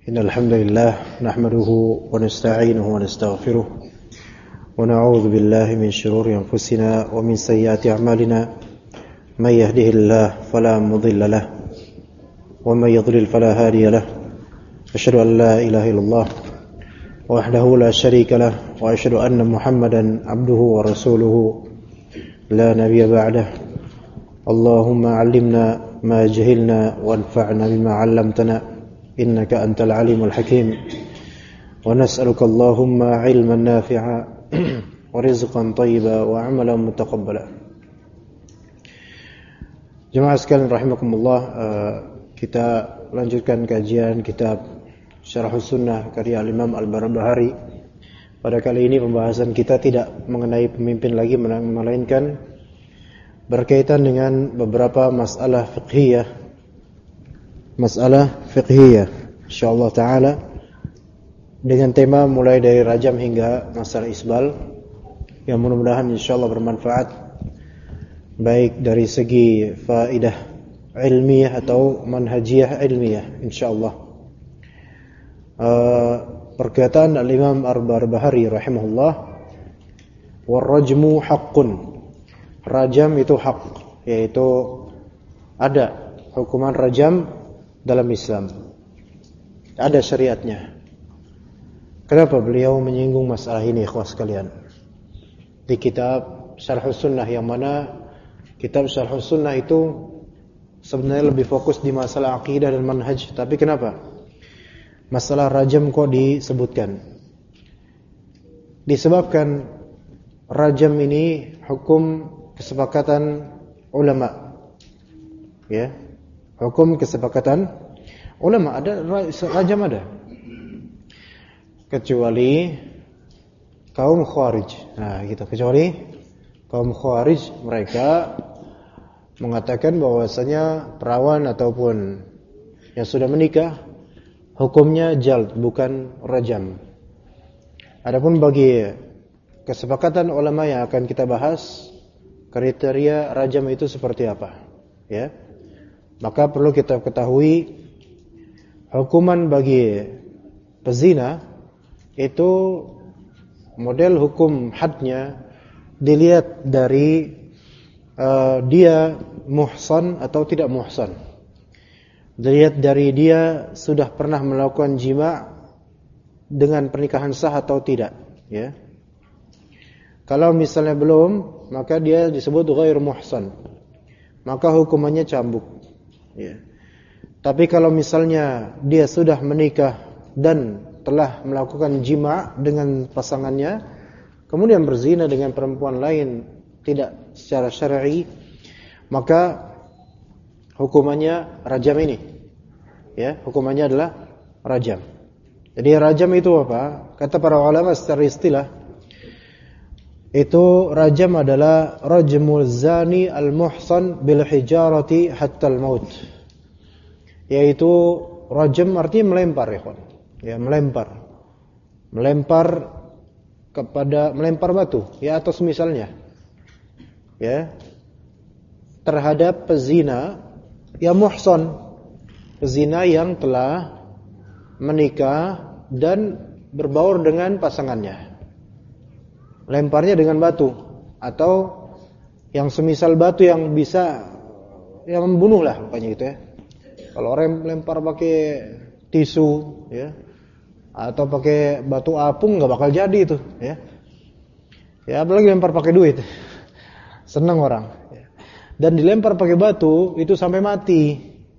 إن الحمد لله نحمده ونستعينه ونستغفره ونعوذ بالله من شرور أنفسنا ومن سيئات أعمالنا من يهده الله فلا مضل له ومن يضلل فلا هادي له أشهد أن لا إله إلا الله وحده لا شريك له وأشهد أن محمدا عبده ورسوله لا نبي بعده اللهم علمنا ما جهلنا وانفعنا بما علمتنا إنك أنت العليم الحكيم ونسألك اللهم علما نافعا ورزقا طيبا وعملا متقبلا. Jemaah sekalian rahimakumullah, kita lanjutkan kajian kitab Syarhus Sunnah karya Imam Al-Barbahari. Pada kali ini pembahasan kita tidak mengenai pemimpin lagi, melainkan berkaitan dengan beberapa masalah fiqhiyah. Insyaallah taala dengan tema mulai dari rajam hingga masalah isbal yang mudah-mudahan insyaallah bermanfaat baik dari segi faidah ilmiah atau manhajiyah ilmiah insyaallah. Perkataan Al-Imam Al-Barbahari rahimahullah, warrajmu haqqun, rajam itu hak, yaitu ada hukuman rajam dalam Islam, ada syariatnya. Kenapa beliau menyinggung masalah ini ikhwah sekalian di kitab Syarhus Sunnah, yang mana kitab Syarhus Sunnah itu sebenarnya lebih fokus di masalah akidah dan manhaj, tapi kenapa masalah rajam kok disebutkan? Disebabkan rajam ini hukum kesepakatan ulama, ya, hukum kesepakatan ulama. Ada rajam, ada, kecuali kaum Khawarij. Nah, gitu. Kecuali kaum Khawarij, mereka mengatakan bahwasanya perawan ataupun yang sudah menikah hukumnya jald, bukan rajam. Adapun bagi kesepakatan ulama yang akan kita bahas, kriteria rajam itu seperti apa, ya? Maka perlu kita ketahui hukuman bagi pezina itu model hukum hadnya dilihat dari dia muhsan atau tidak muhsan. Dilihat dari dia sudah pernah melakukan jima dengan pernikahan sah atau tidak, ya. Kalau misalnya belum, maka dia disebut ghair muhsan, maka hukumannya cambuk, ya. Tapi kalau misalnya dia sudah menikah dan telah melakukan jima dengan pasangannya, kemudian berzina dengan perempuan lain tidak secara syar'i, maka hukumannya rajam ini, ya, hukumannya adalah rajam. Jadi rajam itu apa? Kata para ulama secara istilah, itu rajam adalah rajmul zani al-muhsan bil hijarati hatta al-maut. Yaitu rajam artinya melempar, ya, melempar kepada, melempar batu, ya, atau semisalnya, ya, terhadap pezina yang muhsan, pezina yang telah menikah dan berbaur dengan pasangannya. Lemparnya dengan batu atau yang semisal batu yang bisa yang membunuh lah pokoknya gitu, ya. Kalau orang lempar pakai tisu, ya, atau pakai batu apung nggak bakal jadi itu, ya. Ya, apalagi lempar pakai duit. Senang orang. Dan dilempar pakai batu itu sampai mati.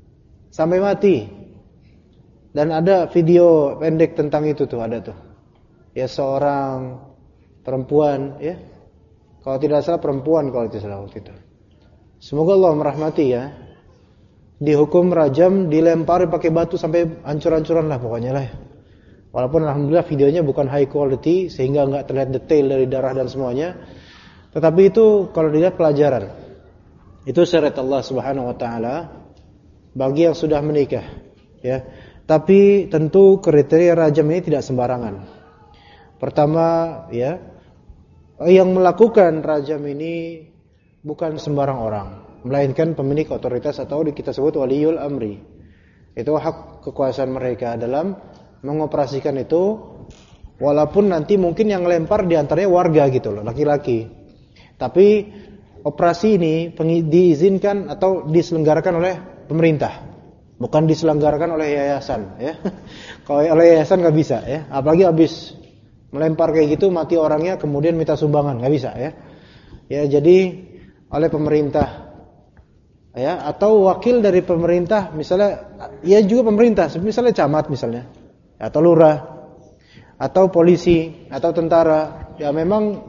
Dan ada video pendek tentang itu tuh, ada tuh. Ya, seorang perempuan, ya. Kalau tidak salah perempuan, kalau tidak salah waktu itu. Semoga Allah merahmati, ya. Dihukum rajam, dilempar pakai batu sampai hancur-hancuran lah pokoknya lah, ya. Walaupun alhamdulillah videonya bukan high quality sehingga enggak terlihat detail dari darah dan semuanya. Tetapi itu kalau dilihat pelajaran. Itu syariat Allah Subhanahu wa taala bagi yang sudah menikah, ya. Tapi tentu kriteria rajam ini tidak sembarangan. Pertama, ya, yang melakukan rajam ini bukan sembarang orang, melainkan pemilik otoritas atau kita sebut waliul amri. Itu hak kekuasaan mereka dalam mengoperasikan itu, walaupun nanti mungkin yang lempar diantaranya warga gitu loh, laki-laki. Tapi operasi ini diizinkan atau diselenggarakan oleh pemerintah, bukan diselenggarakan oleh yayasan. Ya. Kalau oleh yayasan nggak bisa, ya. Apalagi habis melempar kayak gitu mati orangnya, kemudian minta sumbangan, nggak bisa, ya. Ya, jadi oleh pemerintah, ya, atau wakil dari pemerintah, misalnya, ya juga pemerintah, misalnya camat misalnya, atau lurah, atau polisi, atau tentara, ya memang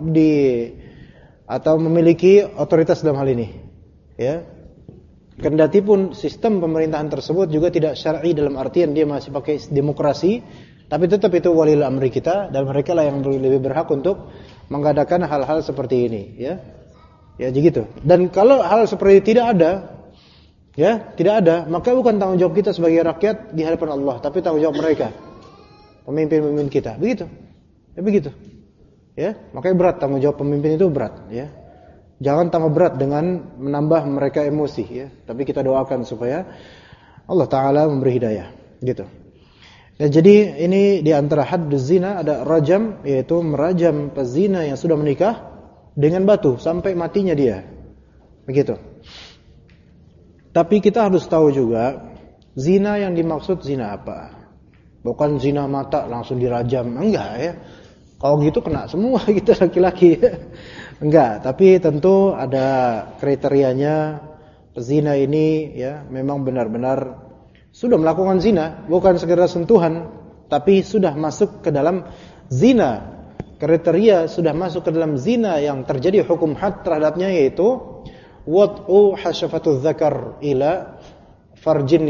atau memiliki otoritas dalam hal ini, ya. Kendati pun sistem pemerintahan tersebut juga tidak syar'i dalam artian dia masih pakai demokrasi, tapi tetap itu walil amri kita, dan mereka lah yang lebih berhak untuk mengadakan hal-hal seperti ini, ya. Ya begitu. Dan kalau hal seperti itu tidak ada, ya, tidak ada, maka bukan tanggung jawab kita sebagai rakyat di hadapan Allah, tapi tanggung jawab mereka, pemimpin-pemimpin kita. Begitu. Ya begitu. Ya, makanya berat, tanggung jawab pemimpin itu berat, ya. Jangan tambah berat dengan menambah mereka emosi, ya. Tapi kita doakan supaya Allah Ta'ala memberi hidayah, gitu. Ya, jadi ini di antara hadduz zina ada rajam, yaitu merajam pezina yang sudah menikah dengan batu sampai matinya dia. Begitu. Tapi kita harus tahu juga zina yang dimaksud zina apa. Bukan zina mata langsung dirajam, enggak, ya. Kalau gitu kena semua kita laki-laki. Enggak, tapi tentu ada kriterianya. Pezina ini, ya, memang benar-benar sudah melakukan zina, bukan sekedar sentuhan, tapi sudah masuk ke dalam zina. Kriteria sudah masuk ke dalam zina yang terjadi hukum had terhadapnya, yaitu wad'u hasyafatuz zakar ila farjil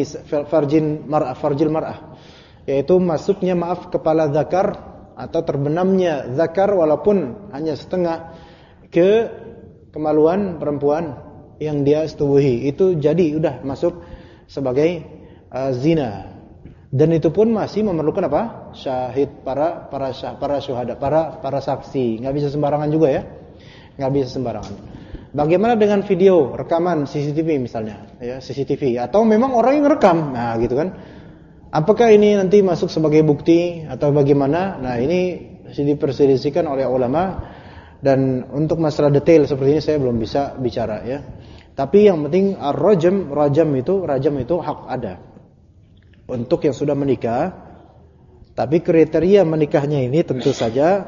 mar'ah, yaitu masuknya, kepala zakar atau terbenamnya zakar walaupun hanya setengah ke kemaluan perempuan yang dia setubuhi. Itu jadi udah masuk sebagai zina. Dan itu pun masih memerlukan apa? Syahid, para syuhada, para saksi. Enggak bisa sembarangan juga, ya. Enggak bisa sembarangan. Bagaimana dengan video, rekaman CCTV misalnya, ya, CCTV atau memang orang yang rekam. Nah, gitu kan. Apakah ini nanti masuk sebagai bukti atau bagaimana? Nah, ini diperselisihkan oleh ulama, dan untuk masalah detail seperti ini saya belum bisa bicara, ya. Tapi yang penting rajam itu hak ada untuk yang sudah menikah. Tapi kriteria menikahnya ini tentu saja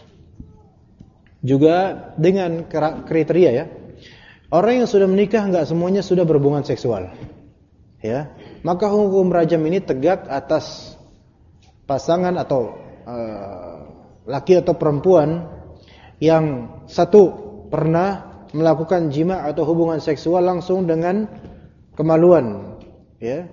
juga dengan kriteria, ya. Orang yang sudah menikah enggak semuanya sudah berhubungan seksual, ya. Maka hukum rajam ini tegak atas pasangan atau laki atau perempuan yang satu pernah melakukan jima atau hubungan seksual langsung dengan kemaluan, ya.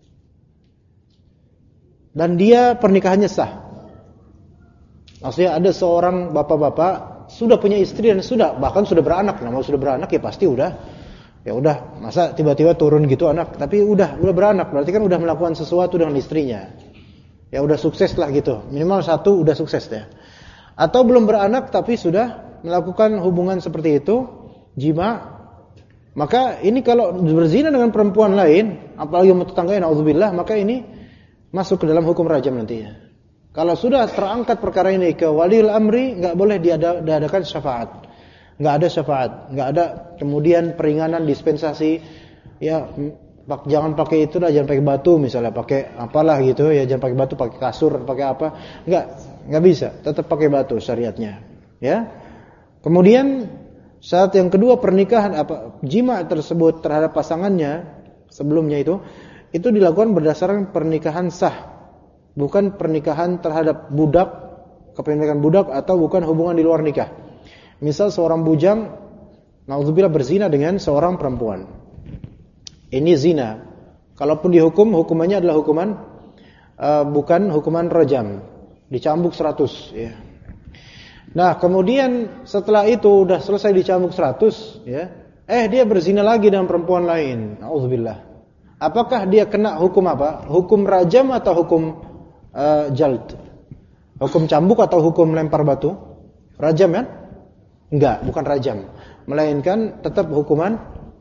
Dan dia pernikahannya sah. Maksudnya ada seorang bapak-bapak sudah punya istri dan bahkan sudah beranak. Nah, mau sudah beranak ya pasti ya udah, masa tiba-tiba turun gitu anak, tapi udah beranak, berarti kan udah melakukan sesuatu dengan istrinya. Ya udah sukses lah gitu. Minimal satu udah sukses ya. Atau belum beranak tapi sudah melakukan hubungan seperti itu, jima. Maka ini kalau berzina dengan perempuan lain, apalagi yang tetangganya, naudzubillah, maka ini masuk ke dalam hukum rajam nantinya. Kalau sudah terangkat perkara ini ke waliul amri, enggak boleh diadakan syafaat. Enggak ada syafaat, enggak ada kemudian peringanan, dispensasi. Ya, jangan pakai itu lah, jangan pakai batu misalnya, pakai apalah gitu ya, jangan pakai batu, pakai kasur, pakai apa. Enggak bisa, tetap pakai batu syariatnya. Ya. Kemudian saat yang kedua pernikahan jima tersebut terhadap pasangannya sebelumnya itu dilakukan berdasarkan pernikahan sah. Bukan pernikahan terhadap budak, kepemilikan budak, atau bukan hubungan di luar nikah. Misal seorang bujang, naudzubillah, berzina dengan seorang perempuan. Ini zina. Kalaupun dihukum, hukumannya adalah bukan hukuman rajam, dicambuk 100. Ya. Nah, kemudian setelah itu udah selesai dicambuk 100, ya, dia berzina lagi dengan perempuan lain. Naudzubillah. Apakah dia kena hukum apa? Hukum rajam atau hukum jald? Hukum cambuk atau hukum lempar batu? Rajam kan? Enggak, bukan rajam. Melainkan tetap hukuman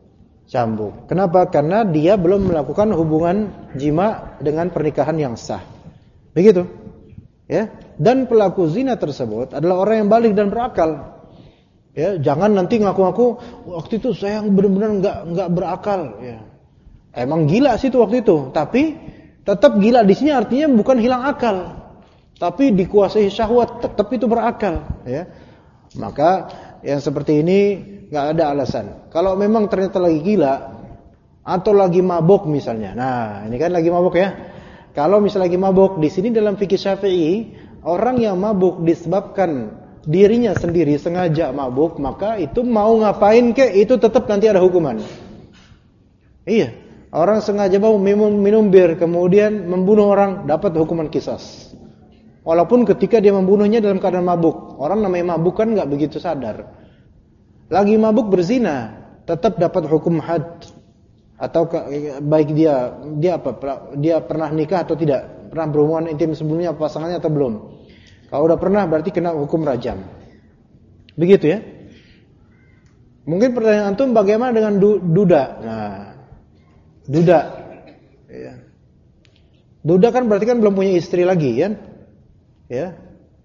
Cambuk. Kenapa? Karena dia belum melakukan hubungan jima dengan pernikahan yang sah. Begitu. Ya. Dan pelaku zina tersebut adalah orang yang baligh dan berakal. Ya, jangan nanti ngaku-ngaku waktu itu saya benar-benar enggak berakal, ya. Emang gila sih itu waktu itu, tapi tetap gila di sini artinya bukan hilang akal, tapi dikuasai syahwat, tetap itu berakal, ya. Maka yang seperti ini enggak ada alasan. Kalau memang ternyata lagi gila atau lagi mabuk misalnya. Nah, ini kan lagi mabuk ya. Kalau misalnya lagi mabuk, di sini dalam fikih Syafi'i, orang yang mabuk disebabkan dirinya sendiri sengaja mabuk, maka itu mau ngapain kek itu tetap nanti ada hukuman. Iya, orang sengaja mau minum bir kemudian membunuh orang dapat hukuman qisas. Walaupun ketika dia membunuhnya dalam keadaan mabuk. Orang namanya mabuk kan enggak begitu sadar. Lagi mabuk berzina, tetap dapat hukum had. Atau baik dia pernah nikah atau tidak, pernah berhubungan intim sebelumnya pasangannya atau belum. Kalau udah pernah berarti kena hukum rajam. Begitu ya. Mungkin pertanyaan antum bagaimana dengan duda? Nah, duda. Ya. Duda kan berarti kan belum punya istri lagi kan? Ya.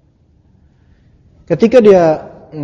Ketika dia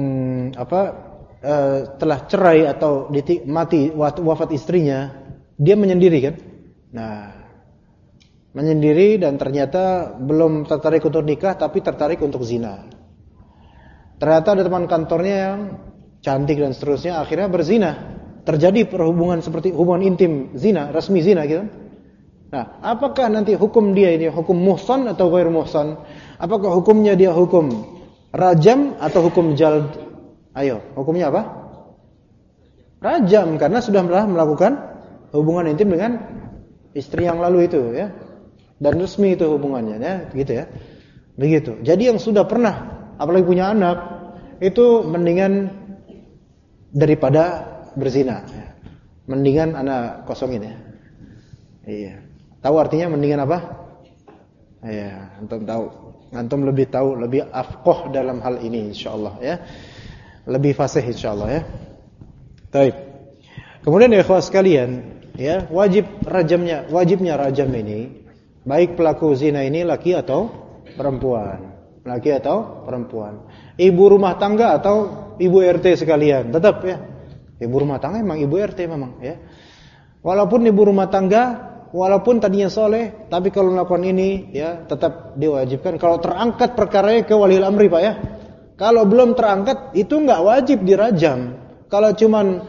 telah cerai atau mati wafat istrinya, dia menyendiri kan? Nah, menyendiri dan ternyata belum tertarik untuk nikah tapi tertarik untuk zina. Ternyata ada teman kantornya yang cantik dan seterusnya, akhirnya berzina. Terjadi perhubungan seperti hubungan intim zina, resmi zina gitu. Nah, apakah nanti hukum dia ini hukum muhsan atau ghair muhsan? Apakah hukumnya dia hukum rajam atau hukum jald? Ayo, hukumnya apa? Rajam, karena sudah melakukan hubungan intim dengan istri yang lalu itu ya. Dan resmi itu hubungannya ya, gitu ya. Begitu. Jadi yang sudah pernah apalagi punya anak itu mendingan daripada berzina ya. Mendingan anak kosongin ya. Iya. Tahu artinya mendingan apa? Iya, antum tahu. Antum lebih tahu, lebih afqah dalam hal ini insyaallah ya. Lebih fasih insyaallah ya. Baik. Kemudian ya ikhwah sekalian, ya, wajibnya rajam ini baik pelaku zina ini laki atau perempuan. Laki atau perempuan. Ibu rumah tangga atau ibu RT sekalian. Tetap ya. Ibu rumah tangga memang ibu RT memang ya. Walaupun ibu rumah tangga, walaupun tadinya soleh, tapi kalau melakukan ini ya tetap diwajibkan. Kalau terangkat perkaranya ke waliul amri Pak ya. Kalau belum terangkat itu enggak wajib dirajam. Kalau cuman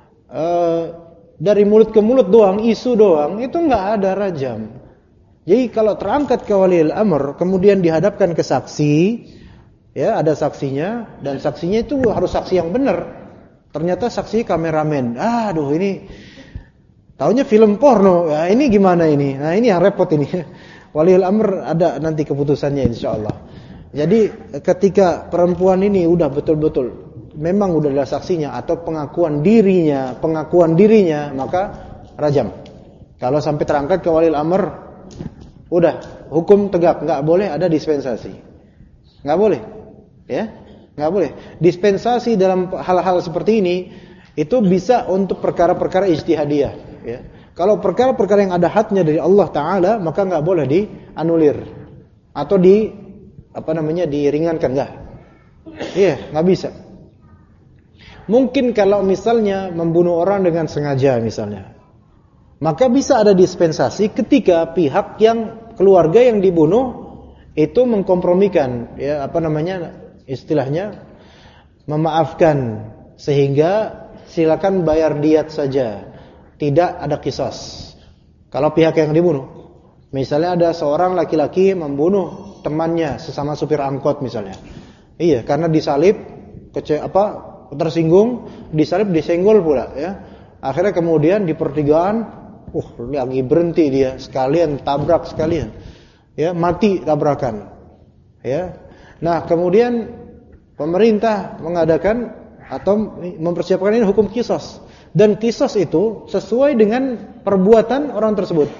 dari mulut ke mulut doang, isu doang, itu enggak ada rajam. Jadi kalau terangkat ke waliul amr, kemudian dihadapkan ke saksi, ya ada saksinya, dan saksinya itu harus saksi yang benar. Ternyata saksi kameramen. Aduh ini, taunya film porno. Ya, ini gimana ini? Nah ini yang repot ini. Waliul amr ada nanti keputusannya insyaallah. Jadi ketika perempuan ini udah betul-betul memang udah ada saksinya atau pengakuan dirinya, maka rajam. Kalau sampai terangkat ke waliul amr, udah hukum tegak, nggak boleh ada dispensasi, nggak boleh, ya, nggak boleh. Dispensasi dalam hal-hal seperti ini itu bisa untuk perkara-perkara ijtihadiyah. Ya. Kalau perkara-perkara yang ada hadnya dari Allah Taala, maka nggak boleh dianulir atau diringankan, nggak. Iya, nggak bisa. Mungkin kalau misalnya membunuh orang dengan sengaja misalnya, maka bisa ada dispensasi ketika pihak yang keluarga yang dibunuh itu mengkompromikan ya istilahnya memaafkan sehingga silakan bayar diat saja, tidak ada qisas. Kalau pihak yang dibunuh, misalnya ada seorang laki-laki membunuh temannya sesama supir angkot misalnya. Iya, karena disalib tersinggung, disalib disenggol pula ya. Akhirnya kemudian di pertigaan lagi berhenti dia, sekalian tabrak sekalian. Ya, mati tabrakan. Ya. Nah, kemudian pemerintah mengadakan atau mempersiapkan ini hukum qisas. Dan qisas itu sesuai dengan perbuatan orang tersebut.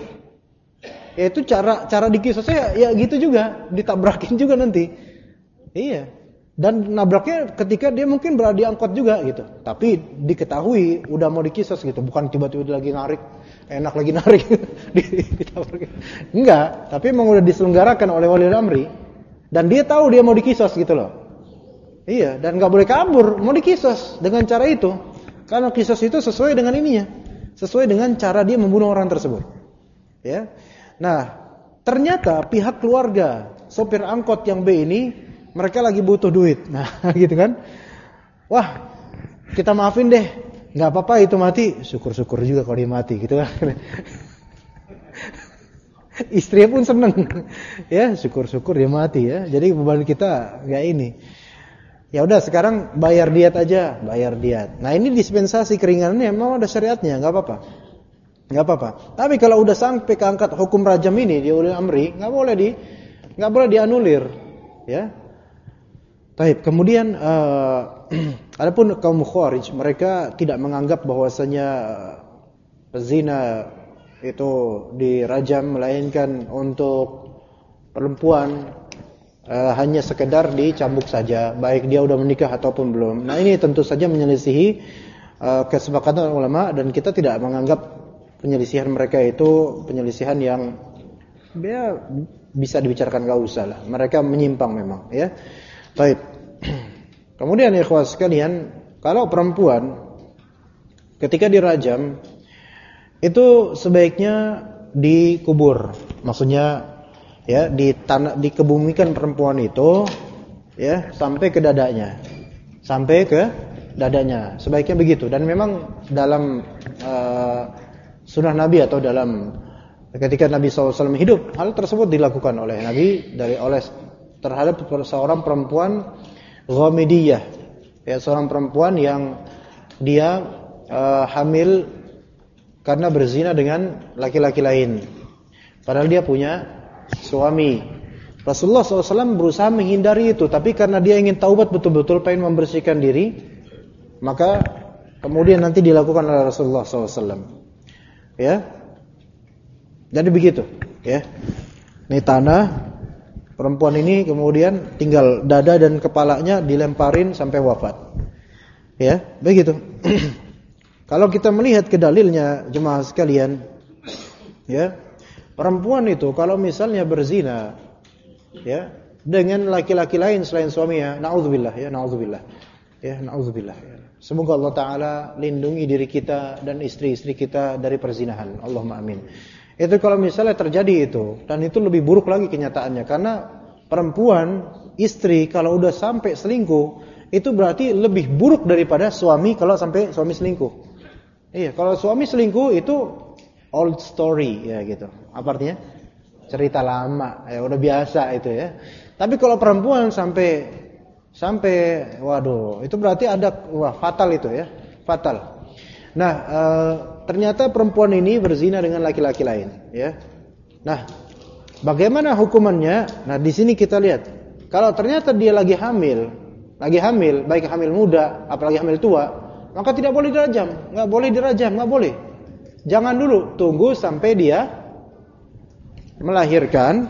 Yaitu cara dikisasnya ya gitu juga, ditabrakin juga nanti. Iya. Dan nabraknya ketika dia mungkin berada di angkot juga gitu. Tapi diketahui udah mau dikisos gitu, bukan tiba-tiba lagi narik, enak lagi narik ditabrak. Enggak, tapi memang udah diselenggarakan oleh waliul amri dan dia tahu dia mau dikisos gitu loh. Iya, dan enggak boleh kabur, mau dikisos dengan cara itu. Karena kisos itu sesuai dengan ininya, sesuai dengan cara dia membunuh orang tersebut. Ya. Nah, ternyata pihak keluarga sopir angkot yang B ini mereka lagi butuh duit. Nah, gitu kan. Wah, kita maafin deh. Enggak apa-apa itu mati. Syukur-syukur juga kalau dia mati gitu kan. Istrinya pun seneng. Ya, syukur-syukur dia mati ya. Jadi beban kita enggak ini. Ya udah sekarang bayar diat aja, bayar diat. Nah, ini dispensasi keringanannya memang ada syariatnya, enggak apa-apa. Enggak apa-apa. Tapi kalau udah sampai ke angkat hukum rajam ini di ulil amri, enggak boleh dianulir, ya. Baik, kemudian adapun kaum Khawarij, mereka tidak menganggap bahwasanya pezina itu dirajam, melainkan untuk perempuan hanya sekedar dicambuk saja, baik dia udah menikah ataupun belum. Nah, ini tentu saja menyelisihi kesepakatan ulama dan kita tidak menganggap penyelisihan mereka itu penyelisihan yang bisa dibicarakan, enggak usah lah. Mereka menyimpang memang, ya. Baik. Kemudian ikhwah sekalian, kalau perempuan ketika dirajam itu sebaiknya dikubur. Maksudnya ya dikebumikan perempuan itu ya sampai ke dadanya. Sampai ke dadanya. Sebaiknya begitu. Dan memang dalam sunnah Nabi atau dalam ketika Nabi SAW hidup, hal tersebut dilakukan oleh Nabi terhadap seorang perempuan Ghamidiyah, ya, seorang perempuan yang dia hamil karena berzina dengan laki-laki lain, padahal dia punya suami. Rasulullah SAW berusaha menghindari itu, tapi karena dia ingin taubat betul-betul, pengen membersihkan diri, maka kemudian nanti dilakukan oleh Rasulullah SAW. Ya, jadi begitu. Ya, ini tanah. Perempuan ini kemudian tinggal dada dan kepalanya dilemparin sampai wafat. Ya, begitu. Kalau kita melihat ke dalilnya jemaah sekalian, ya, perempuan itu kalau misalnya berzina, ya, dengan laki-laki lain selain suaminya, naudzubillah, ya, naudzubillah. Ya, naudzubillah. Ya. Semoga Allah Taala lindungi diri kita dan istri-istri kita dari perzinahan. Allahumma amin. Itu kalau misalnya terjadi itu, dan itu lebih buruk lagi kenyataannya, karena perempuan, istri kalau udah sampai selingkuh, itu berarti lebih buruk daripada suami kalau sampai suami selingkuh. Iya, kalau suami selingkuh itu old story ya gitu. Apa artinya? Cerita lama, ya udah biasa itu ya. Tapi kalau perempuan sampai waduh, itu berarti fatal itu ya, fatal. Nah, ternyata perempuan ini berzina dengan laki-laki lain, ya. Nah, bagaimana hukumannya? Nah, di sini kita lihat. Kalau ternyata dia lagi hamil, baik hamil muda, apalagi hamil tua, maka tidak boleh dirajam, enggak boleh dirajam, enggak boleh. Jangan dulu, tunggu sampai dia melahirkan.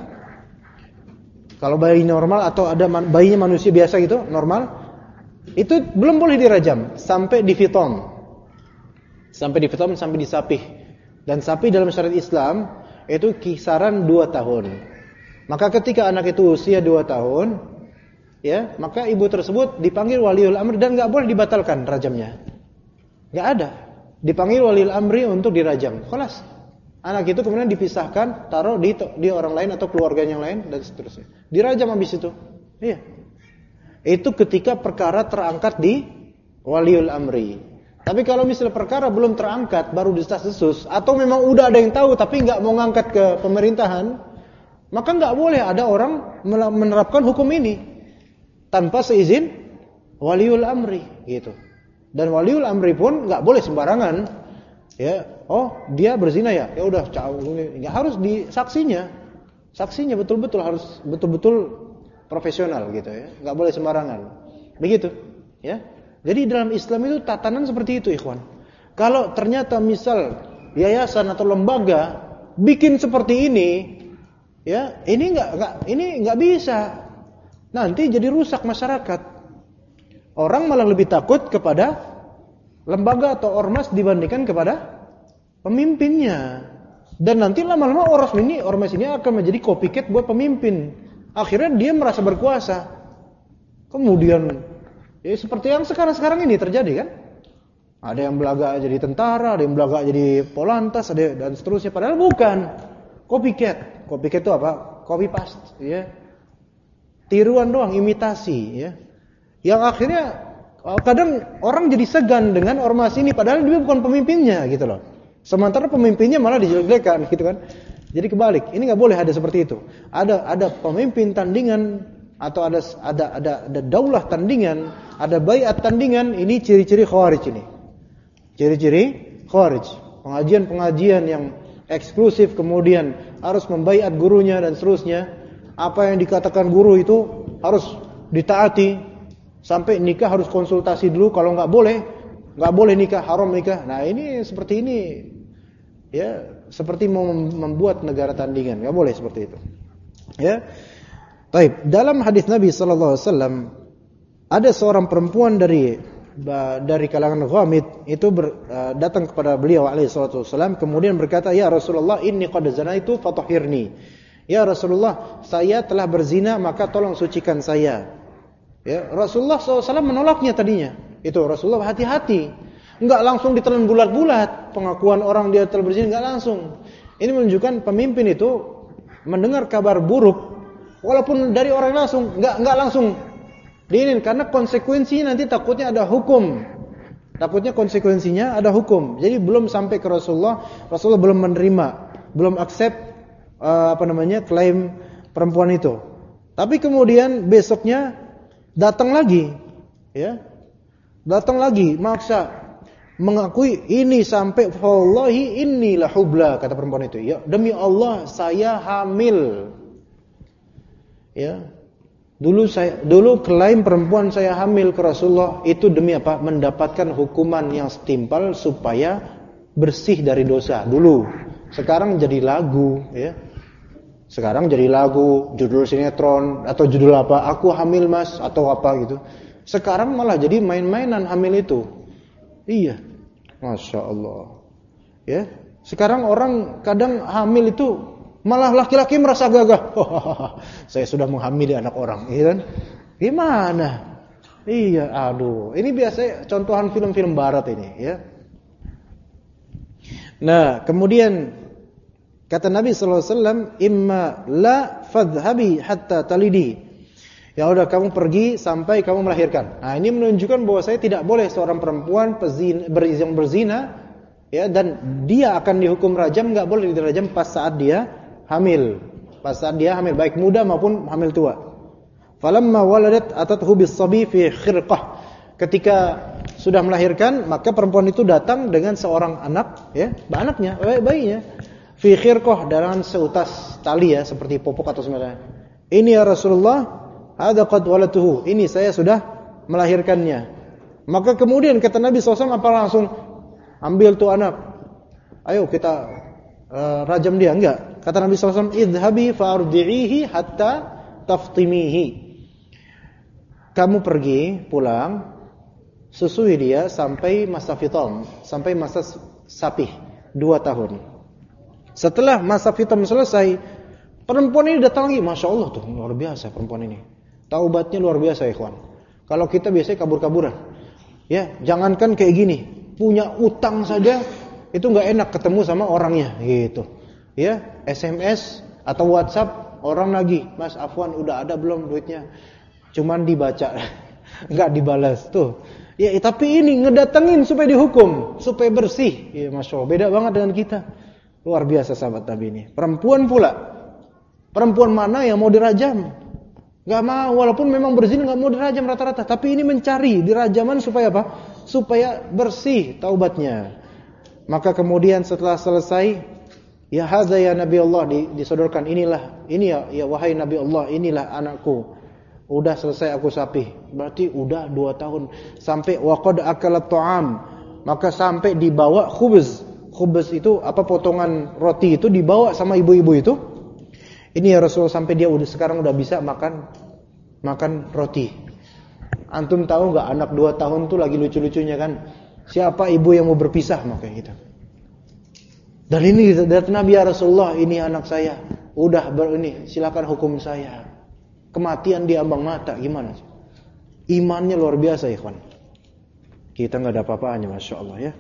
Kalau bayi normal atau ada bayinya manusia biasa gitu, normal, itu belum boleh dirajam sampai difitom. Sampai disapih. Dan sapih dalam syariat Islam itu kisaran 2 tahun. Maka ketika anak itu usia 2 tahun, ya, maka ibu tersebut dipanggil waliul amri dan enggak boleh dibatalkan rajamnya. Enggak ada. Dipanggil waliul amri untuk dirajam. Kelas. Anak itu kemudian dipisahkan, taruh di orang lain atau keluarga yang lain dan seterusnya. Dirajam habis itu. Iya. Itu ketika perkara terangkat di waliul amri. Tapi kalau misalnya perkara belum terangkat, baru desas-desus, atau memang udah ada yang tahu tapi nggak mau ngangkat ke pemerintahan, maka nggak boleh ada orang menerapkan hukum ini tanpa seizin waliul amri, gitu. Dan waliul amri pun nggak boleh sembarangan, ya. Oh, dia berzina ya, ya udah, nggak harus saksinya betul-betul harus betul-betul profesional, gitu ya. Nggak boleh sembarangan, begitu, ya. Jadi dalam Islam itu tatanan seperti itu, ikhwan. Kalau ternyata misal yayasan atau lembaga bikin seperti ini, ya, ini enggak bisa. Nanti jadi rusak masyarakat. Orang malah lebih takut kepada lembaga atau ormas dibandingkan kepada pemimpinnya. Dan nanti lama-lama ormas ini akan menjadi copycat buat pemimpin. Akhirnya dia merasa berkuasa. Kemudian ya seperti yang sekarang ini terjadi kan? Ada yang belaga jadi tentara, ada yang belaga jadi polantas, dan seterusnya. Padahal bukan. Copycat. Copycat itu apa? Copy paste, ya. Tiruan doang, imitasi, ya. Yang akhirnya kadang orang jadi segan dengan ormas ini, padahal dia bukan pemimpinnya, gitu loh. Sementara pemimpinnya malah dijelek-jelekan, gitu kan. Jadi kebalik. Ini nggak boleh ada seperti itu. Ada pemimpin tandingan atau ada daulah tandingan, ada baiat tandingan. Ini ciri-ciri khawarij ini. Ciri-ciri khawarij. Pengajian-pengajian yang eksklusif, kemudian harus membaiat gurunya dan seterusnya. Apa yang dikatakan guru itu harus ditaati. Sampai nikah harus konsultasi dulu. Kalau nggak boleh nikah, haram nikah. Nah ini seperti ini, ya seperti mau membuat negara tandingan. Nggak boleh seperti itu. Ya, baik. Dalam hadis Nabi Sallallahu Alaihi Wasallam ada seorang perempuan dari kalangan Ghamid itu datang kepada beliau alaihi salatu wasallam, kemudian berkata, "Ya Rasulullah, inni qad zanaitu fatahhirni." Ya Rasulullah, saya telah berzina, maka tolong sucikan saya. Ya, Rasulullah SAW menolaknya tadinya. Itu Rasulullah hati-hati. Enggak langsung ditelan bulat-bulat pengakuan orang dia telah berzina, enggak langsung. Ini menunjukkan pemimpin itu mendengar kabar buruk walaupun dari orang langsung, enggak langsung diinin, karena konsekuensinya nanti takutnya ada hukum. Takutnya konsekuensinya ada hukum. Jadi belum sampai ke Rasulullah belum menerima, belum accept klaim perempuan itu. Tapi kemudian besoknya datang lagi, ya. Datang lagi maksa mengakui ini sampai wallahi inni la hubla, kata perempuan itu. Ya, demi Allah saya hamil. Ya. Dulu klaim perempuan saya hamil ke Rasulullah itu demi apa? Mendapatkan hukuman yang setimpal supaya bersih dari dosa dulu. Sekarang jadi lagu, ya. Sekarang jadi lagu, judul sinetron atau judul apa? Aku hamil Mas atau apa gitu. Sekarang malah jadi main-mainan hamil itu. Iya. Masya Allah. Ya. Sekarang orang kadang hamil itu malah laki-laki merasa gagah. Saya sudah menghamili anak orang, iya kan? Gimana? Iya, aduh. Ini biasanya contohan film-film barat ini, ya. Nah, kemudian kata Nabi sallallahu alaihi wasallam, "Imma la fadhhabi hatta talidi." Ya udah, kamu pergi sampai kamu melahirkan. Nah, ini menunjukkan bahwa saya tidak boleh seorang perempuan yang berzina, ya, dan dia akan dihukum rajam, enggak boleh dirajam pas saat dia hamil. Pas saat dia hamil, baik muda maupun hamil tua. Falamma waladat atathu bis-sabi fi khirqah. Ketika sudah melahirkan, maka perempuan itu datang dengan seorang anak, ya, anaknya, bayinya. Fi khirqah, dalam seutas tali, ya, seperti popok atau semacamnya. Ini ya Rasulullah, hadza qad walatuhu. Ini saya sudah melahirkannya. Maka kemudian kata Nabi SAW, apa langsung ambil tuh anak, ayo kita rajam dia? Enggak. Kata Nabi SAW, idhabi fa'ardi'ihi hatta taftimihi. Kamu pergi pulang, susui dia sampai masa fitam, sampai masa sapih, 2 tahun. Setelah masa fitam selesai, perempuan ini datang lagi. Masya Allah tuh, luar biasa perempuan ini. Taubatnya luar biasa, ikhwan. Kalau kita biasanya kabur-kaburan, ya, jangankan kayak gini, punya utang saja itu nggak enak ketemu sama orangnya, gitu. Ya, SMS atau WhatsApp orang lagi, Mas Afwan udah ada belum duitnya? Cuman dibaca, nggak dibalas tuh. Ya, tapi ini ngedatengin supaya dihukum, supaya bersih. Ya, Masya Allah, beda banget dengan kita. Luar biasa sahabat Nabi ini. Perempuan pula. Perempuan mana yang mau dirajam? Gak mau, walaupun memang berzina gak mau dirajam rata-rata. Tapi ini mencari dirajaman supaya apa? Supaya bersih taubatnya. Maka kemudian setelah selesai, ya hadza ya Nabi Allah, disodorkan, inilah, ini ya wahai Nabi Allah, inilah anakku. Udah selesai aku sapih. Berarti udah 2 tahun. Sampai waqad akalat ta'am. Maka sampai dibawa khubz. Khubz itu apa, potongan roti itu dibawa sama ibu-ibu itu. Ini ya Rasulullah, sampai dia sekarang udah bisa makan makan roti. Antum tahu nggak anak 2 tahun tuh lagi lucu-lucunya kan? Siapa ibu yang mau berpisah mau kayak gitu. Dan ini datang Nabi, ya Rasulullah, ini anak saya udah ini, silakan hukum saya. Kematian di ambang mata, gimana? Imannya luar biasa, ikhwan. Kita nggak ada apa-apanya, masya Allah ya.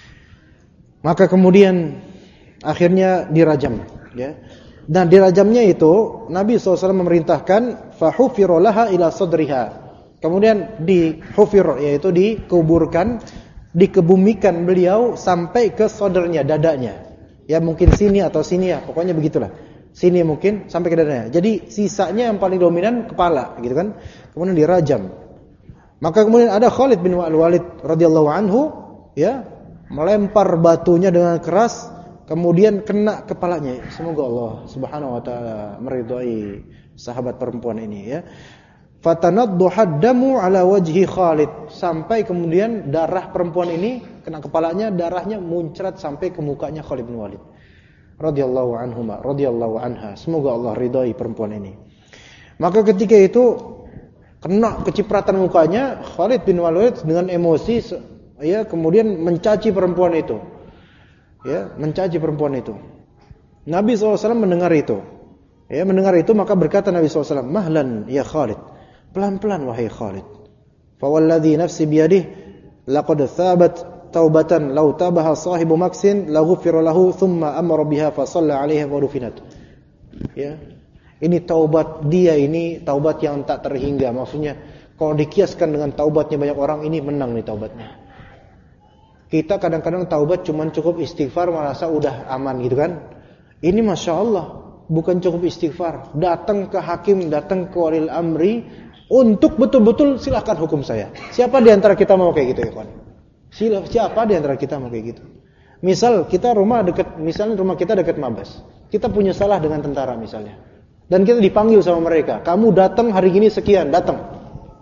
Maka kemudian akhirnya dirajam, ya. Dan dirajamnya itu Nabi SAW memerintahkan fahufiro laha ila sadriha. Kemudian dihufir, yaitu dikuburkan, dikebumikan beliau sampai ke sodernya, dadanya. Ya mungkin sini atau sini ya, pokoknya begitulah. Sini mungkin sampai ke dadanya. Jadi sisanya yang paling dominan kepala, gitu kan. Kemudian dirajam. Maka kemudian ada Khalid bin Walid radhiyallahu anhu, ya, melempar batunya dengan keras, kemudian kena kepalanya. Semoga Allah Subhanahu wa taala meridhai sahabat perempuan ini, ya. Fatanaddu haddamu ala wajhi Khalid, sampai kemudian darah perempuan ini kena kepalanya, darahnya muncrat sampai ke mukanya Khalid bin Walid radhiyallahu anhuma, radhiyallahu anha. Semoga Allah ridhai perempuan ini. Maka ketika itu kena kecipratan mukanya, Khalid bin Walid dengan emosi, ya, kemudian mencaci perempuan itu. Ya, mencaci perempuan itu. Nabi SAW mendengar itu. Ya, mendengar itu maka berkata Nabi SAW, "Mahlan ya Khalid." Pelan-pelan wahai Khalid. Fa walladhi nafsi biyadihi laqad thabat taubatan law tabaha sahibu maksin la ghufira lahu thumma amara biha fa shalla 'alaiha wa rufinat. Ya. Ini taubat dia, ini taubat yang tak terhingga. Maksudnya kalau dikiaskan dengan taubatnya banyak orang, ini menang nih taubatnya. Kita kadang-kadang taubat cuman cukup istighfar merasa udah aman gitu kan. Ini Masya Allah bukan cukup istighfar, datang ke hakim, datang ke walil amri untuk betul-betul silahkan hukum saya. Siapa di antara kita mau kayak gitu ya kawan? Siapa di antara kita mau kayak gitu? Misal kita misalnya rumah kita dekat Mabes. Kita punya salah dengan tentara misalnya. Dan kita dipanggil sama mereka, kamu datang hari ini sekian, datang.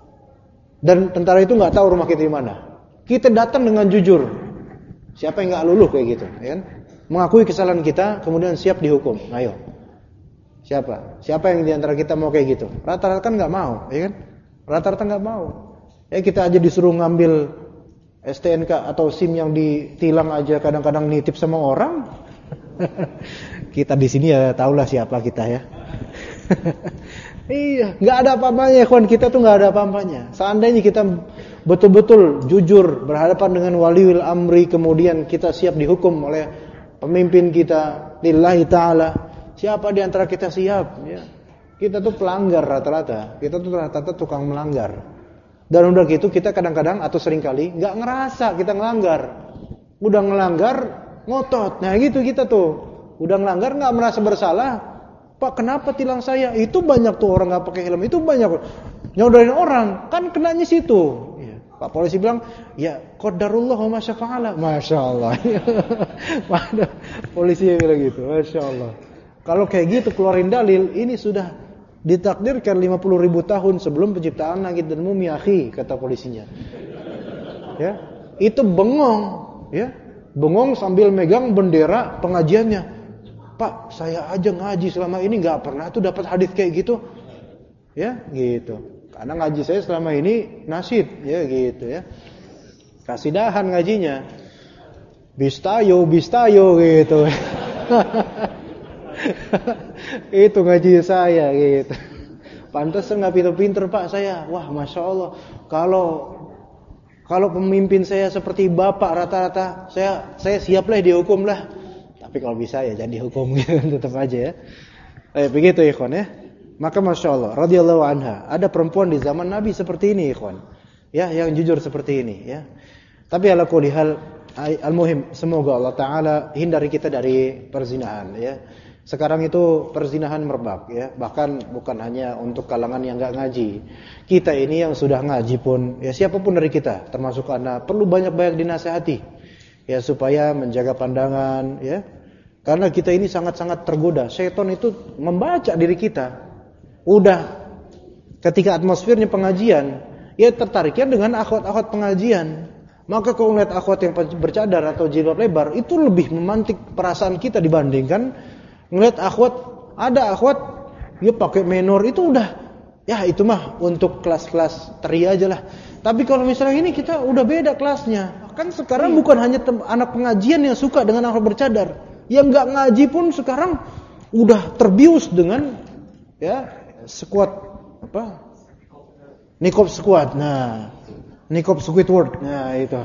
Dan tentara itu nggak tahu rumah kita di mana. Kita datang dengan jujur. Siapa yang nggak luluh kayak gitu, ya kan? Mengakui kesalahan kita, kemudian siap dihukum. Ayo. Siapa yang di antara kita mau kayak gitu? Rata-rata kan nggak mau, ya kan? Rata-rata nggak mau. Ya kita aja disuruh ngambil STNK atau SIM yang ditilang aja kadang-kadang nitip sama orang. Kita di sini ya tahulah siapa kita ya. Iya, nggak ada apa-apanya, kawan, kita tuh nggak ada apa-apanya. Seandainya kita betul-betul jujur berhadapan dengan waliul amri, kemudian kita siap dihukum oleh pemimpin kita, lillahi ta'ala. Siapa di antara kita siap? Ya. Kita tuh pelanggar rata-rata. Kita tuh rata-rata tukang melanggar. Dan udah gitu kita kadang-kadang atau seringkali nggak ngerasa kita ngelanggar. Udah ngelanggar ngotot. Nah gitu kita tuh. Udah ngelanggar nggak merasa bersalah. Pak, kenapa tilang saya? Itu banyak tuh orang nggak pakai helm. Itu banyak nyodorin orang. Kan kenanya situ. Ya. Pak polisi bilang, ya qadarullah wa masya fa'ala. Masya Allah. Polisi yang bilang gitu. Masya Allah. Kalau kayak gitu keluarin dalil, ini sudah ditakdirkan 50.000 tahun sebelum penciptaan langit dan bumi, akhi, kata polisinya. Ya, itu bengong, ya, bengong sambil megang bendera pengajiannya. Pak, saya aja ngaji selama ini nggak pernah tuh dapat hadis kayak gitu, ya, gitu. Karena ngaji saya selama ini nasyid, ya, gitu, ya. Kasidahan ngajinya, bistayo gitu. Itu ngaji saya gitu. Pantesan nggak pinter-pinter Pak saya. Wah, masya Allah. Kalau pemimpin saya seperti bapak rata-rata, saya siaplah dihukum lah. Tapi kalau bisa ya jangan dihukum gitu, tetap aja ya. Begitu ikhwan ya. Maka masya Allah, radhiyallahu anha, ada perempuan di zaman Nabi seperti ini ikhwan. Ya, yang jujur seperti ini ya. Tapi ala kulli hal, al-muhim, semoga Allah Taala hindari kita dari perzinahan ya. Sekarang itu perzinahan merebak ya, bahkan bukan hanya untuk kalangan yang enggak ngaji. Kita ini yang sudah ngaji pun, ya siapapun dari kita, termasuk anak, perlu banyak-banyak dinasihati ya supaya menjaga pandangan ya. Karena kita ini sangat-sangat tergoda. Syaitan itu membaca diri kita. Udah ketika atmosfernya pengajian, ya tertariknya dengan akhwat-akhwat pengajian. Maka kalau melihat akhwat yang bercadar atau jilbab lebar, itu lebih memantik perasaan kita dibandingkan ngelihat ada akhwat dia pakai menor, itu udah Ya itu mah untuk kelas-kelas teri aja lah. Tapi kalau misalnya ini kita udah beda kelasnya. Kan sekarang bukan hanya anak pengajian yang suka dengan anak bercadar. Yang nggak ngaji pun sekarang udah terbius dengan ya squad apa? Niqab squad. Nah, Niqab Squidward. Nah, itu.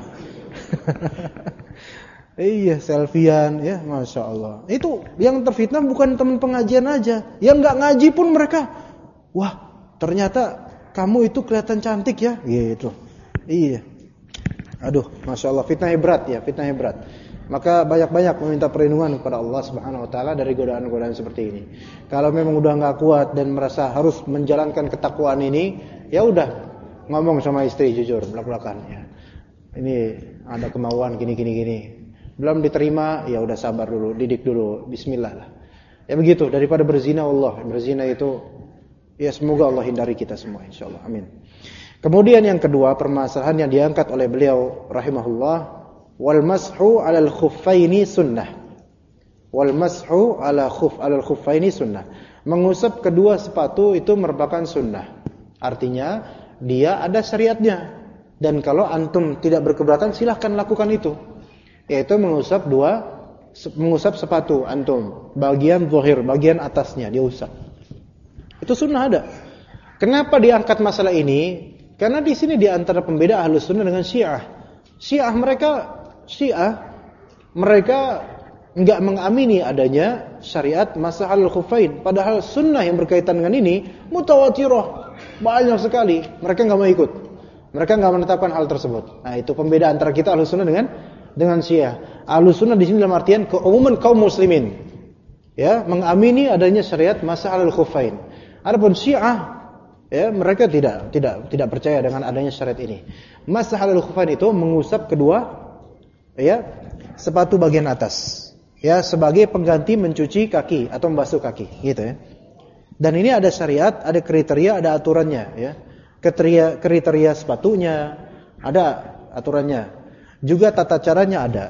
Iya, selfiean ya, Masya Allah. Itu yang terfitnah bukan teman pengajian aja. Yang nggak ngaji pun mereka, wah, ternyata kamu itu kelihatan cantik ya, gitu. Iya. Aduh, Masya Allah, fitnahnya berat ya, fitnahnya berat. Maka banyak-banyak meminta perlindungan kepada Allah Subhanahu Wa Taala dari godaan-godaan seperti ini. Kalau memang udah nggak kuat dan merasa harus menjalankan ketakwaan ini, ya udah ngomong sama istri jujur belak-belakan. Ya. Ini ada kemauan gini. Belum diterima, ya udah sabar dulu, didik dulu, Bismillah lah. Ya begitu, daripada berzina berzina itu, ya semoga Allah hindari kita semua, insyaallah, amin. Kemudian yang kedua, permasalahan yang diangkat oleh beliau rahimahullah, wal mashu 'alal khuffaini sunnah. Wal mashu 'alal khuffaini sunnah. Mengusap kedua sepatu itu merupakan sunnah. Artinya dia ada syariatnya. Dan kalau antum tidak berkeberatan silahkan lakukan itu. Yaitu mengusap sepatu antum, bagian zahir, bagian atasnya diusap. Itu sunnah ada. Kenapa diangkat masalah ini? Karena di sini di antara pembeda Ahlus Sunnah dengan Syiah. Syiah mereka enggak mengamini adanya syariat masah al-khuffain, padahal sunnah yang berkaitan dengan ini mutawatirah, banyak sekali. Mereka enggak mau ikut. Mereka enggak menetapkan hal tersebut. Nah, itu pembeda antara kita Ahlus Sunnah dengan Syiah. Ahlus Sunnah di sini dalam artian keumuman kaum muslimin. Ya, mengamini adanya syariat masah al-khuffain. Adapun Syiah ya, mereka tidak percaya dengan adanya syariat ini. Masah al-khuffain itu mengusap kedua ya sepatu bagian atas. Ya, sebagai pengganti mencuci kaki atau membasuh kaki, gitu ya. Dan ini ada syariat, ada kriteria, ada aturannya ya. Kriteria sepatunya ada aturannya. Juga tata caranya ada.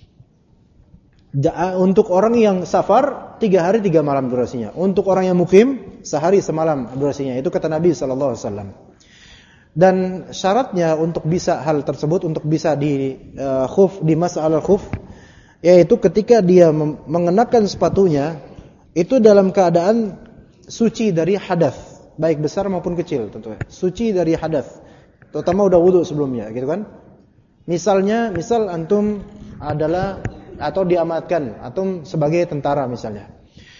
Untuk orang yang safar 3 hari 3 malam durasinya. Untuk orang yang mukim sehari semalam durasinya. Itu kata Nabi sallallahu alaihi wasallam. Dan syaratnya untuk bisa hal tersebut, untuk bisa di masah al-khuf, yaitu ketika dia mengenakan sepatunya itu dalam keadaan suci dari hadas, baik besar maupun kecil tentunya. Suci dari hadas. Terutama udah wudu sebelumnya, gitu kan? Misal antum adalah atau diamatkan antum sebagai tentara misalnya.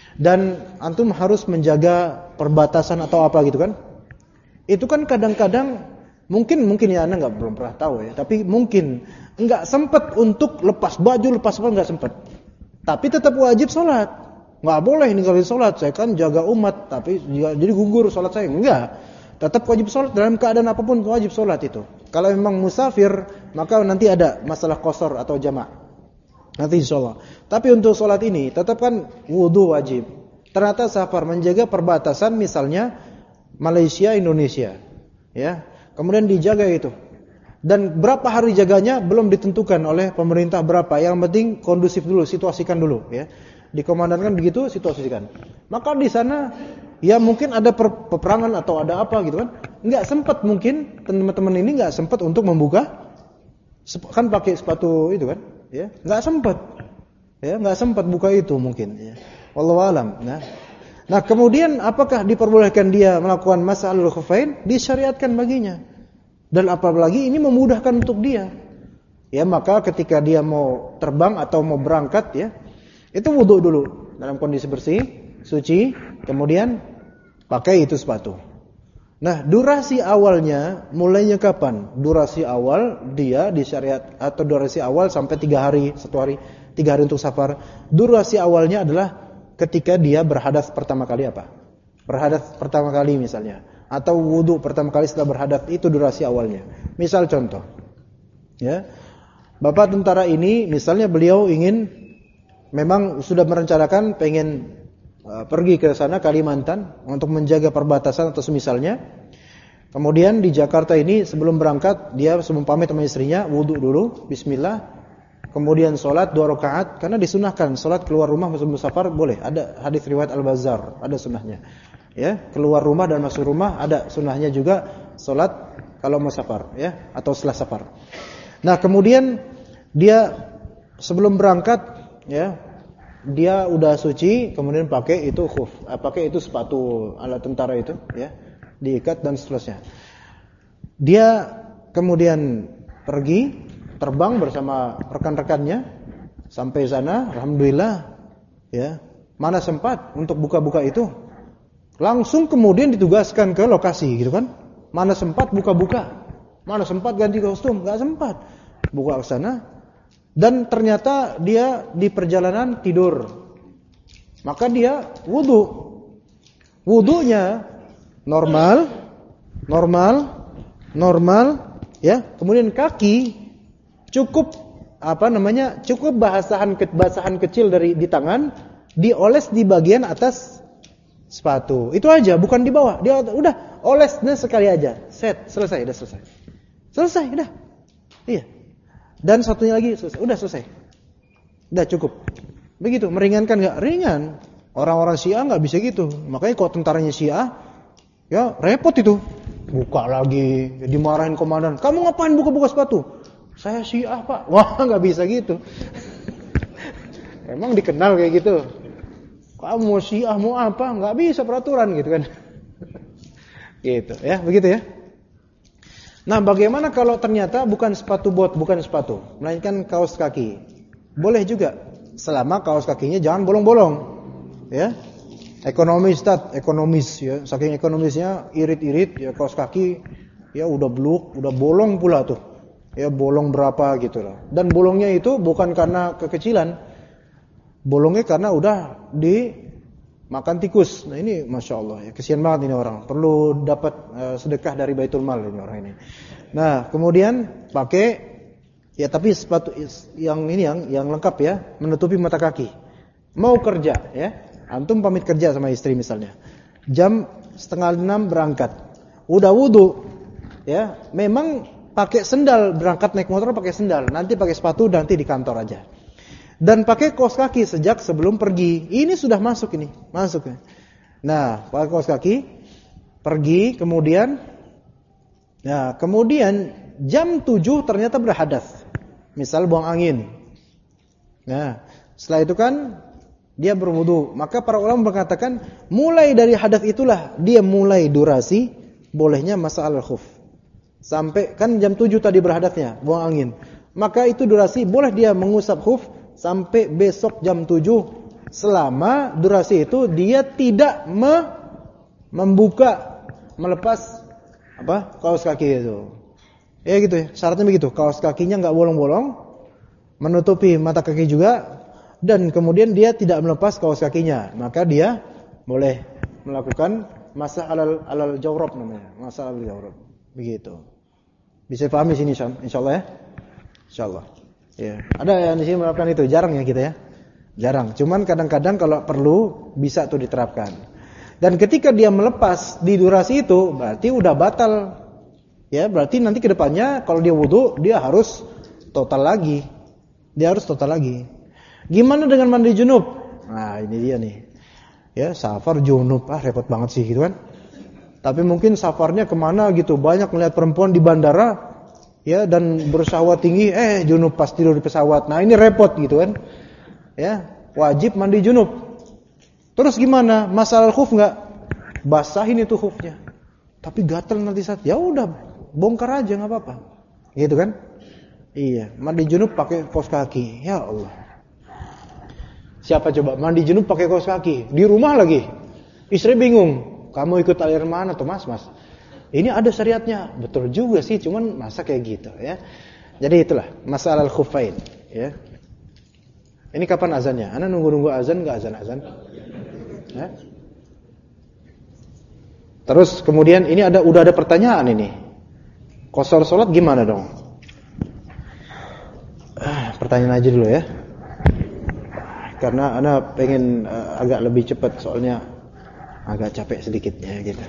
Dan antum harus menjaga perbatasan atau apa gitu kan? Itu kan kadang-kadang mungkin ya Anda belum pernah tahu ya, tapi mungkin enggak sempat untuk lepas baju, lepas apa enggak sempat. Tapi tetap wajib sholat. Enggak boleh ninggalin sholat. Saya kan jaga umat, tapi jadi gugur sholat saya. Enggak. Tetap wajib sholat dalam keadaan apapun, wajib sholat itu. Kalau memang musafir, maka nanti ada masalah qasar atau jamak. Nanti insyaallah. Tapi untuk sholat ini tetap kan wudu wajib. Ternyata safar menjaga perbatasan misalnya Malaysia Indonesia, ya. Kemudian dijaga itu. Dan berapa hari jaganya belum ditentukan oleh pemerintah berapa. Yang penting kondusif dulu, situasikan dulu, ya. Dikomandankan begitu, situasikan. Maka di sana ya mungkin ada peperangan atau ada apa gitu kan. Enggak sempat mungkin teman-teman ini enggak sempat untuk membuka, kan pakai sepatu itu kan, ya. Enggak sempat. Ya, enggak sempat buka itu mungkin, ya. Wallahu alam. Nah, kemudian apakah diperbolehkan dia melakukan masah al-khuffain? Disyariatkan baginya. Dan apalagi ini memudahkan untuk dia. Ya, maka ketika dia mau terbang atau mau berangkat ya, itu wudu dulu dalam kondisi bersih, suci, kemudian pakai itu sepatu. Nah, durasi awalnya mulainya kapan? Durasi awal dia disyariat atau durasi awal sampai 3 hari, 1 hari, 3 hari untuk safar. Durasi awalnya adalah ketika dia berhadas pertama kali apa? Berhadas pertama kali misalnya, atau wudu pertama kali setelah berhadas, itu durasi awalnya. Misal contoh, ya, bapak tentara ini misalnya beliau ingin, memang sudah merencanakan pengen pergi ke sana Kalimantan untuk menjaga perbatasan atau semisalnya. Kemudian di Jakarta ini sebelum berangkat dia sebelum pamit sama istrinya wudu dulu, bismillah. Kemudian sholat 2 rakaat, karena disunahkan sholat keluar rumah sebelum safar boleh. Ada hadis riwayat Al-Bazzar, ada sunnahnya. ya, keluar rumah dan masuk rumah ada sunnahnya juga salat kalau mau safar, ya, atau setelah safar. Nah, kemudian dia sebelum berangkat, ya, dia udah suci, kemudian pakai itu khuf, pakai itu sepatu ala tentara itu, ya, diikat dan seterusnya. Dia kemudian pergi terbang bersama rekan-rekannya sampai sana, alhamdulillah, ya, mana sempat untuk buka-buka itu. Langsung kemudian ditugaskan ke lokasi gitu kan. Mana sempat buka-buka. Mana sempat ganti kostum, enggak sempat. Buka ke sana dan ternyata dia di perjalanan tidur. Maka dia wudu. Wudunya normal, ya. Kemudian kaki cukup cukup basahan kecil di tangan dioles di bagian atas sepatu. Itu aja, bukan di bawah. Dia udah olesnya sekali aja. Selesai. Selesai, udah. Iya. Dan satunya lagi selesai. Udah selesai. Udah cukup. Begitu, meringankan enggak? Ringan. Orang-orang Syiah enggak bisa gitu. Makanya kalau tentaranya Syiah, ya repot itu. Buka lagi, dimarahin komandan. Kamu ngapain buka-buka sepatu? Saya Syiah, Pak. Wah, enggak bisa gitu. Emang dikenal kayak gitu. Kamu mau Syiah mau apa? Enggak bisa peraturan gitu kan. Gitu ya, begitu ya. Nah, bagaimana kalau ternyata bukan sepatu bot, bukan sepatu, melainkan kaos kaki? Boleh juga, selama kaos kakinya jangan bolong-bolong. Ya. Ekonomis ya. Saking ekonomisnya irit-irit ya kaos kaki ya udah bluk, udah bolong pula tuh. Ya bolong berapa gitu loh. Dan bolongnya itu bukan karena kekecilan. Bolongnya karena udah dimakan tikus. Nah ini Masya Allah ya, kesian banget ini orang. Perlu dapat sedekah dari Baitul Mal ini orang ini. Nah kemudian pakai ya tapi sepatu yang ini yang lengkap ya, menutupi mata kaki. Mau kerja ya, antum pamit kerja sama istri misalnya. Jam 5:30 berangkat. Udah wudu ya, memang pakai sendal berangkat naik motor pakai sendal. Nanti pakai sepatu nanti di kantor aja. Dan pakai kaos kaki sejak sebelum pergi. Ini sudah masuk ini, masuk. Nah, pakai kaos kaki, pergi, kemudian jam 7 ternyata berhadas. Misal buang angin. Nah, setelah itu kan dia berwudu. Maka para ulama mengatakan mulai dari hadas itulah dia mulai durasi bolehnya masa al-khuf. Sampai kan jam 7 tadi berhadasnya, buang angin. Maka itu durasi boleh dia mengusap khuf sampai besok jam 7 selama durasi itu dia tidak melepas kaos kaki itu. Ya gitu ya, syaratnya begitu. Kaos kakinya enggak bolong-bolong, menutupi mata kaki juga dan kemudian dia tidak melepas kaos kakinya, maka dia boleh melakukan masa alal jawrab namanya, masa alal jawrab. Begitu. Bisa pahami sini insyaallah ya? Insyaallah. Ya, ada yang di sini melakukan itu, jarang ya kita ya. Jarang. Cuman kadang-kadang kalau perlu bisa tuh diterapkan. Dan ketika dia melepas di durasi itu, berarti udah batal. Ya, berarti nanti ke depannya kalau dia wudu, dia harus total lagi. Dia harus total lagi. Gimana dengan mandi junub? Nah, ini dia nih. Ya, safar junub, repot banget sih gitu kan. Tapi mungkin safarnya kemana gitu, banyak melihat perempuan di bandara. Ya, dan bersyahwat tinggi, junub pas tidur di pesawat. Nah, ini repot gitu kan. Ya, wajib mandi junub. Terus gimana? Masalah khuf enggak? Basahin itu khufnya. Tapi gatal nanti saat. Ya udah, bongkar aja enggak apa-apa. Gitu kan? Iya, mandi junub pakai kaos kaki. Ya Allah. Siapa coba mandi junub pakai kaos kaki? Di rumah lagi. Istri bingung. Kamu ikut aliran mana tuh, Mas? Ini ada syariatnya, betul juga sih, cuman masa kayak gitu ya. Jadi itulah masalah al-khuffain ya. Ini kapan azannya? Ana nunggu azan enggak azan? Ya. Terus kemudian ini udah ada pertanyaan ini. Qashar salat gimana dong? Pertanyaan aja dulu ya. Karena ana pengen agak lebih cepat soalnya agak capek sedikit ya gitu.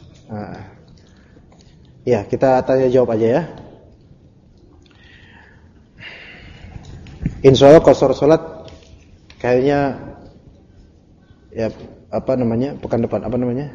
Ya, kita tanya jawab aja ya. Insyaallah qashar salat kayaknya ya pekan depan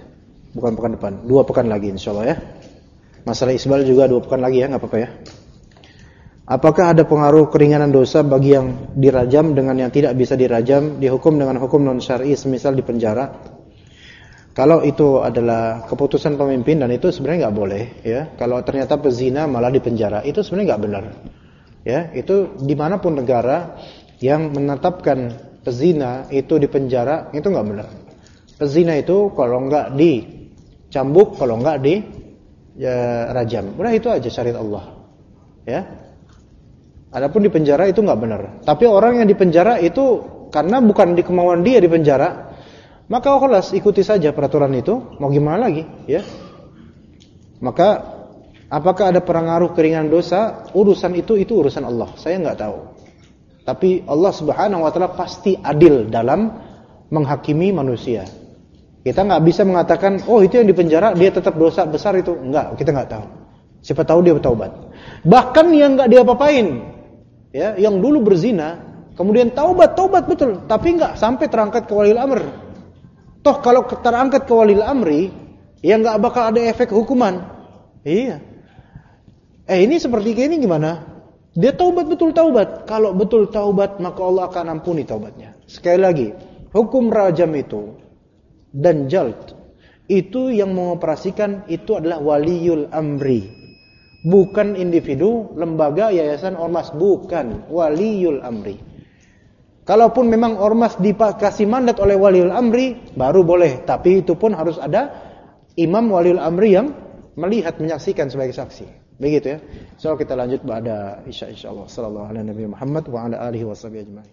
Bukan pekan depan, 2 pekan lagi insyaallah ya. Masalah isbal juga 2 pekan lagi ya, enggak apa-apa ya. Apakah ada pengaruh keringanan dosa bagi yang dirajam dengan yang tidak bisa dirajam, dihukum dengan hukum non syar'i semisal di penjara? Kalau itu adalah keputusan pemimpin dan itu sebenarnya enggak boleh ya. Kalau ternyata pezina malah di penjara, itu sebenarnya enggak benar. Ya, itu dimanapun negara yang menetapkan pezina itu di penjara, itu enggak benar. Pezina itu kalau enggak dicambuk, kalau enggak di rajam. Udah itu aja syariat Allah. Ya. Adapun di penjara itu enggak benar. Tapi orang yang di penjara itu karena bukan di kemauan dia di penjara, maka kelas ikuti saja peraturan itu, mau gimana lagi, ya. Maka apakah ada pengaruh keringanan dosa? Urusan itu urusan Allah. Saya enggak tahu. Tapi Allah Subhanahu wa taala pasti adil dalam menghakimi manusia. Kita enggak bisa mengatakan, oh itu yang di penjara dia tetap dosa besar itu. Enggak, kita enggak tahu. Siapa tahu dia bertaubat. Bahkan yang enggak dia apa-apain, ya, yang dulu berzina, kemudian taubat betul, tapi enggak sampai terangkat ke waliul amr. Toh kalau terangkat ke waliul amri, ya enggak bakal ada efek hukuman. Iya. Ini seperti ini gimana? Dia taubat betul taubat. Kalau betul taubat, maka Allah akan ampuni taubatnya. Sekali lagi, hukum rajam itu dan jald itu yang mengoperasikan itu adalah waliul amri. Bukan individu, lembaga, yayasan, ormas, bukan, waliul amri. Kalaupun memang ormas dikasih mandat oleh waliul amri, baru boleh. Tapi itu pun harus ada imam waliul amri yang melihat, menyaksikan sebagai saksi. Begitu ya. So kita lanjut pada isya insyaallah. Sallallahu alaihi Nabi Muhammad wa ala alihi washabihi ajmain.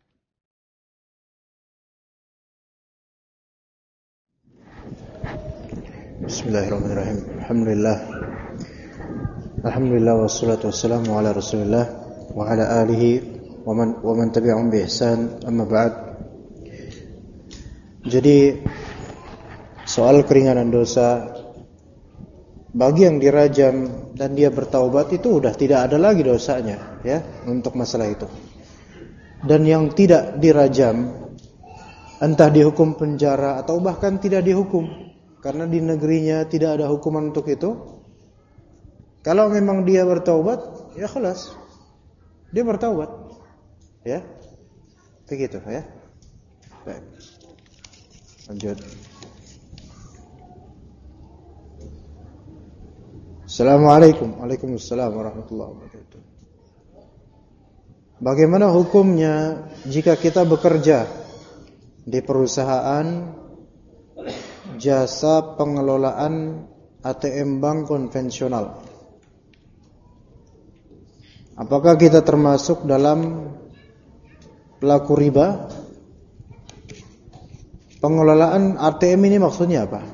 Bismillahirrahmanirrahim. Alhamdulillah wassalatu wassalamu ala Rasulillah wa ala alihi wa man tabi'ahum bi ihsan, amma ba'd. Jadi soal keringanan dosa bagi yang dirajam dan dia bertaubat itu udah tidak ada lagi dosanya ya untuk masalah itu. Dan yang tidak dirajam entah dihukum penjara atau bahkan tidak dihukum karena di negerinya tidak ada hukuman untuk itu. Kalau memang dia bertaubat, ya khalas. Dia bertaubat. Ya. Begitu ya. Baik. Lanjut. Assalamualaikum. Waalaikumsalam warahmatullahi wabarakatuh. Bagaimana hukumnya jika kita bekerja di perusahaan jasa pengelolaan ATM bank konvensional? Apakah kita termasuk dalam pelaku riba? Pengelolaan ATM ini maksudnya apa?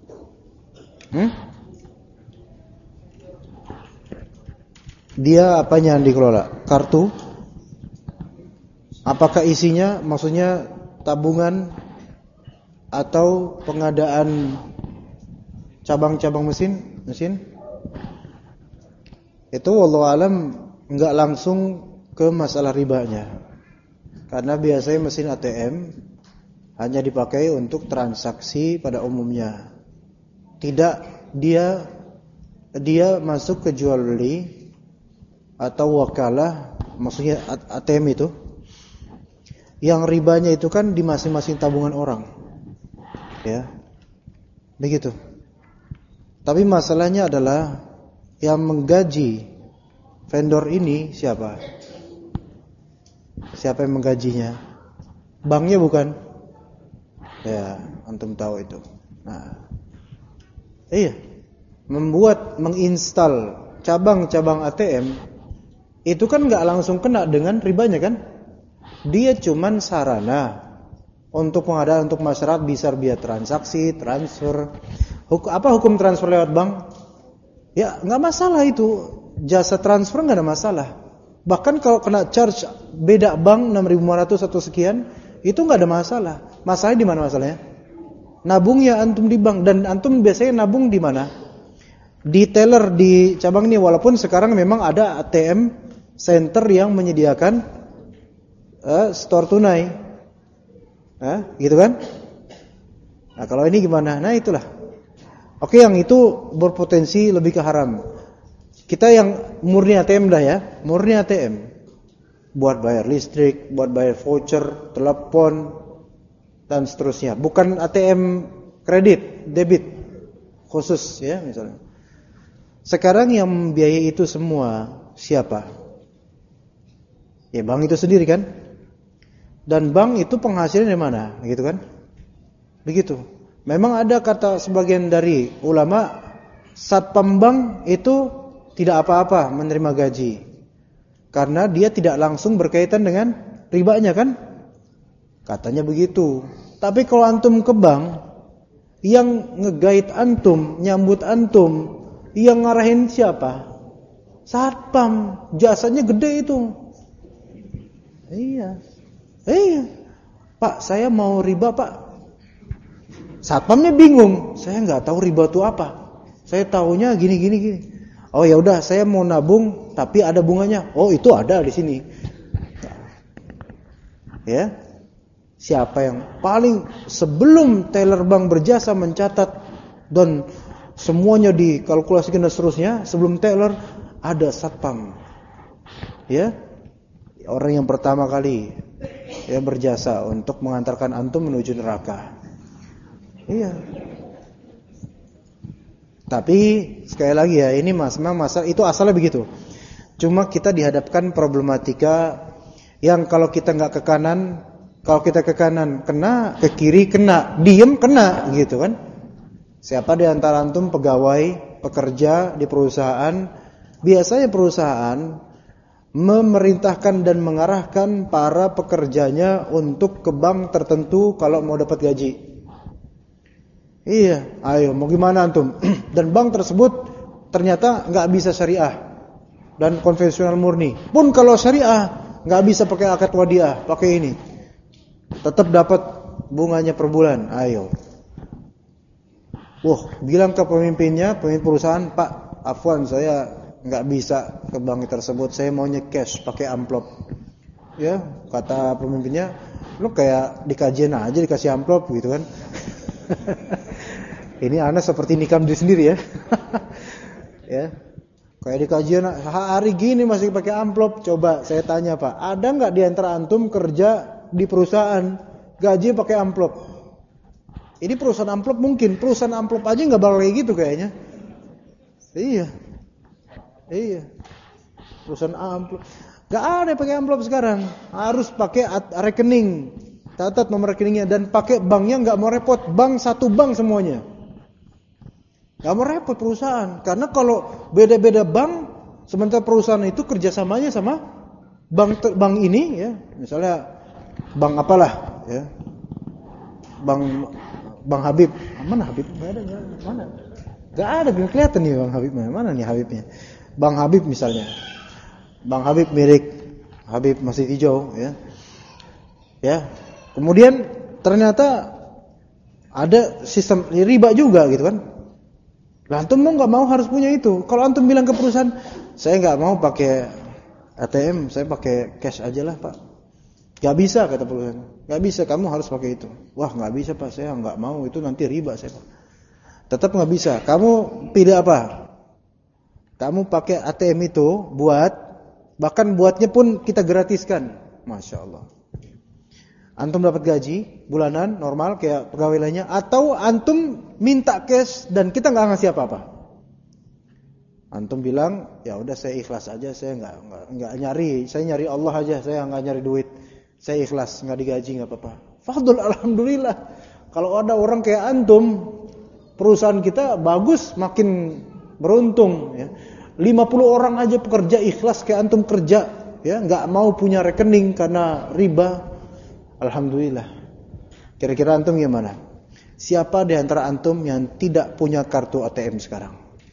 Dia apanya yang dikelola? Kartu? Apakah isinya maksudnya tabungan atau pengadaan cabang-cabang mesin? Itu wallahu alam enggak langsung ke masalah ribanya. Karena biasanya mesin ATM hanya dipakai untuk transaksi pada umumnya. Tidak dia masuk ke jual beli atau wakalah, maksudnya ATM itu. Yang ribanya itu kan di masing-masing tabungan orang. Ya. Begitu. Tapi masalahnya adalah yang menggaji vendor ini siapa? Siapa yang menggajinya? Banknya bukan? Ya, antum tahu itu. Nah, iya. Menginstal cabang-cabang ATM itu kan nggak langsung kena dengan ribanya kan? Dia cuman sarana untuk pengadaan untuk masyarakat bisa via transaksi, transfer. Apa hukum transfer lewat bank? Ya, nggak masalah itu. Jasa transfer nggak ada masalah. Bahkan kalau kena charge beda bank 6.500 atau sekian, itu nggak ada masalah. Masalahnya di mana masalahnya? Nabungnya antum di bank, dan antum biasanya nabung di mana? Di teller di cabang ini. Walaupun sekarang memang ada ATM center yang menyediakan store tunai, gitu kan? Nah kalau ini gimana? Nah itulah. Oke, yang itu berpotensi lebih ke haram. Kita yang murni ATM dah ya, murni ATM. Buat bayar listrik, buat bayar voucher, telepon, dan seterusnya. Bukan ATM kredit, debit khusus ya misalnya. Sekarang yang membiayai itu semua siapa? Ya bank itu sendiri kan? Dan bank itu penghasilan dari mana? Gitu kan? Begitu. Memang ada kata sebagian dari ulama, satpam bank itu tidak apa-apa menerima gaji. Karena dia tidak langsung berkaitan dengan ribanya kan? Katanya begitu. Tapi kalau antum ke bank, yang ngegait antum, nyambut antum, yang ngarahin siapa? Satpam. Jasanya gede itu. Iya. Pak, saya mau riba, Pak. Satpamnya bingung. Saya nggak tahu riba itu apa. Saya tahunya gini. Oh ya udah, saya mau nabung tapi ada bunganya. Oh, itu ada di sini. Ya. Siapa yang paling sebelum teller bank berjasa mencatat dan semuanya dikalkulasikan dan seterusnya, sebelum teller ada satpam. Ya. Orang yang pertama kali ya berjasa untuk mengantarkan antum menuju neraka. Iya. Tapi sekali lagi ya, ini memang masalah itu asalnya begitu. Cuma kita dihadapkan problematika yang kalau kita nggak ke kanan, kalau kita ke kanan kena, ke kiri kena, diem kena gitu kan. Siapa di antara antum pegawai, pekerja di perusahaan, biasanya perusahaan memerintahkan dan mengarahkan para pekerjanya untuk ke bank tertentu kalau mau dapat gaji. Iya, ayo mau gimana antum? Dan bank tersebut ternyata nggak bisa syariah dan konvensional murni. Pun kalau syariah nggak bisa pakai akad wadiah, pakai ini, tetap dapat bunganya per bulan. Ayo, bilang ke pemimpin perusahaan, Pak, afwan saya nggak bisa ke bank tersebut, saya maunya cash pakai amplop. Ya, kata pemimpinnya, lu kayak di kajian aja dikasih amplop gitu kan. Ini anak seperti nikam diri sendiri ya. Ya, kayak di kajian hari gini masih pakai amplop. Coba saya tanya Pak, ada nggak di antara antum kerja di perusahaan gaji pakai amplop? Ini perusahaan amplop mungkin, perusahaan amplop aja nggak bakal kayak gitu kayaknya. Iya. Perusahaan amplop. Gak ada pakai amplop sekarang. Harus pakai rekening. Catat nomor rekeningnya dan pakai banknya nggak mau repot. Bank satu bank semuanya. Gak mau repot perusahaan. Karena kalau beda-beda bank, sementara perusahaan itu kerjasamanya sama bank ini ya. Misalnya bank apalah ya. Bank Habib. Mana Habib? Gak ada. Mana? Gak ada, belum kelihatan nih Bang Habibnya. Mana nih Habibnya? Bang Habib misalnya. Bang Habib milik Habib Masjid Hijau ya. Ya. Kemudian ternyata ada sistem riba juga gitu kan. Lah antum mau enggak mau harus punya itu. Kalau antum bilang ke perusahaan, saya enggak mau pakai ATM, saya pakai cash aja lah, Pak. Enggak bisa kata perusahaan. Enggak bisa, kamu harus pakai itu. Wah, enggak bisa, Pak. Saya enggak mau, itu nanti riba saya, Pak. Tetap enggak bisa. Kamu pilih apa? Kamu pakai ATM itu bahkan buatnya pun kita gratiskan. Masya Allah. Antum dapat gaji bulanan normal kayak pegawai lainnya, atau antum minta cash dan kita nggak ngasih apa-apa. Antum bilang ya udah saya ikhlas aja, saya nggak nyari, saya nyari Allah aja, saya nggak nyari duit, saya ikhlas nggak digaji nggak apa-apa. Fadl alhamdulillah. Kalau ada orang kayak antum, perusahaan kita bagus, makin beruntung ya. 50 orang aja pekerja ikhlas kayak antum kerja ya, nggak mau punya rekening karena riba. Alhamdulillah. Kira-kira antum gimana? Siapa di antara antum yang tidak punya kartu ATM sekarang?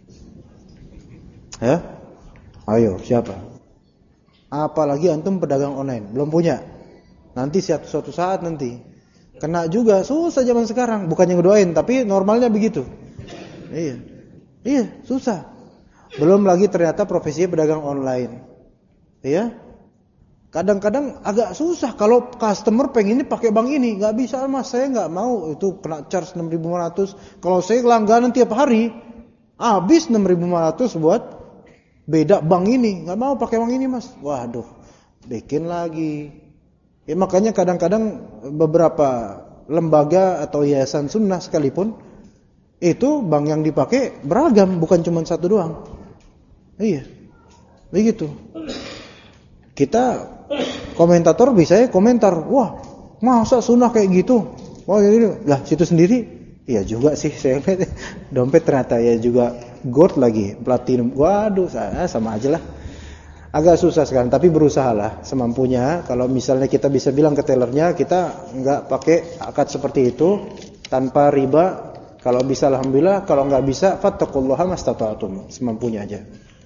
Ya? Ayo, siapa? Apalagi antum pedagang online, belum punya. Nanti suatu saat nanti kena juga, susah zaman sekarang. Bukannya ngedoain, tapi normalnya begitu. Iya, susah. Belum lagi ternyata profesinya pedagang online. Iya? Kadang-kadang agak susah kalau customer pengennya pakai bank ini, nggak bisa Mas, saya nggak mau itu kena charge 6.500. Kalau saya langganan tiap hari, habis 6.500 buat beda bank ini, nggak mau pakai bank ini Mas. Waduh, bikin lagi. Ya makanya kadang-kadang beberapa lembaga atau yayasan sunnah sekalipun itu bank yang dipakai beragam, bukan cuma satu doang. Iya, begitu. Kita komentator bisa komentar, wah masa sunnah kayak gitu, wah gitu lah, situ sendiri, iya juga sih saya lihat dompet ternyata ya juga gold lagi, platinum, waduh sama aja lah, agak susah sekarang, tapi berusahalah semampunya. Kalau misalnya kita bisa bilang ke tellernya kita nggak pakai akad seperti itu tanpa riba, kalau bisa alhamdulillah, kalau nggak bisa fattaqullaha mastata'tum, semampunya aja.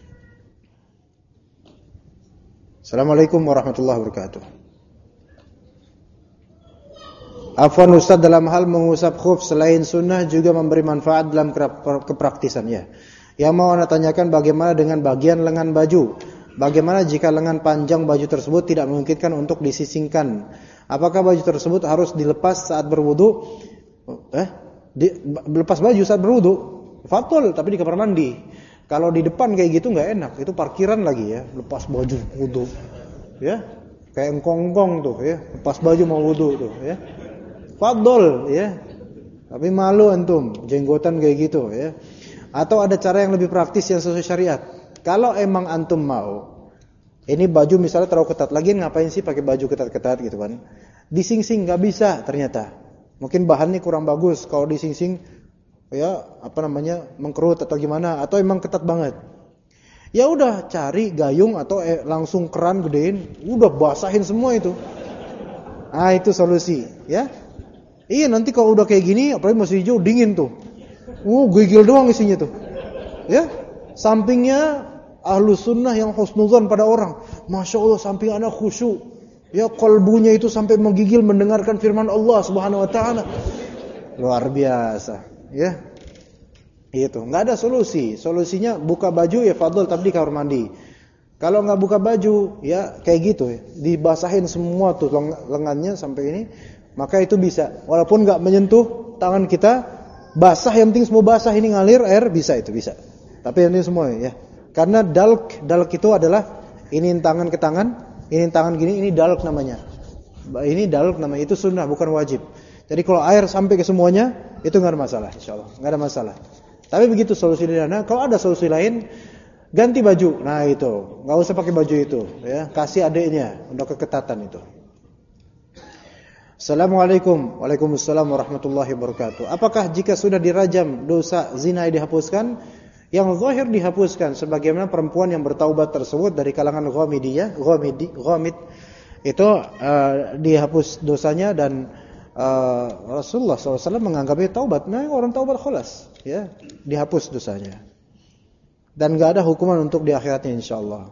Assalamualaikum warahmatullahi wabarakatuh. Afwan Ustaz, dalam hal mengusap khuf selain sunnah juga memberi manfaat dalam kepraktisannya. Yang mau Anda tanyakan bagaimana dengan bagian lengan baju? Bagaimana jika lengan panjang baju tersebut tidak memungkinkan untuk disisingkan? Apakah baju tersebut harus dilepas saat berwudu? Lepas baju saat berwudu? Fatul, tapi di kamar mandi. Kalau di depan kayak gitu nggak enak, itu parkiran lagi ya, lepas baju wudu, ya, kayak engkong-engkong tuh, ya, lepas baju mau wudu tuh, ya, fadol, ya, tapi malu antum, jenggotan kayak gitu, ya. Atau ada cara yang lebih praktis yang sesuai syariat. Kalau emang antum mau, ini baju misalnya terlalu ketat, lagi ngapain sih pakai baju ketat-ketat gitu kan? Dising-sing nggak bisa ternyata, mungkin bahannya kurang bagus kalau dising-sing. Ya, mengkerut atau gimana, atau emang ketat banget. Ya udah cari gayung atau langsung keran gedein, udah basahin semua itu. Ah, itu solusi, ya. Iya, nanti kalau udah kayak gini, apalagi masih hijau, dingin tuh. Gigil doang isinya tuh. Ya, sampingnya ahlus sunnah yang husnuzan pada orang. Masya Allah, samping anak khusyuk. Ya, kalbunya itu sampai menggigil mendengarkan firman Allah Subhanahu Wa Taala. Luar biasa. Ya, itu nggak ada solusi. Solusinya buka baju ya fadl, tapi di kamar mandi. Kalau nggak buka baju, ya kayak gitu ya, dibasahin semua tuh lengannya sampai ini, maka itu bisa. Walaupun nggak menyentuh tangan kita, basah, yang penting semua basah, ini ngalir air, bisa itu bisa. Tapi ini semua ya, karena dalk itu adalah ini tangan ke tangan, ini tangan gini, ini dalk namanya. Ini dalk namanya, itu sunnah bukan wajib. Jadi kalau air sampai ke semuanya, itu nggak ada masalah, insyaallah, nggak ada masalah. Tapi begitu solusi sederhana. Kalau ada solusi lain, ganti baju. Nah itu, nggak usah pakai baju itu, ya. Kasih adiknya untuk keketatan itu. Assalamualaikum, waalaikumsalam warahmatullahi wabarakatuh. Apakah jika sudah dirajam dosa zina dihapuskan? Yang zahir dihapuskan, sebagaimana perempuan yang bertaubat tersebut dari kalangan ghamid itu dihapus dosanya, dan Rasulullah SAW menganggapnya taubat. Nah, orang taubat khalas, ya, dihapus dosanya. Dan enggak ada hukuman untuk di akhiratnya insyaallah.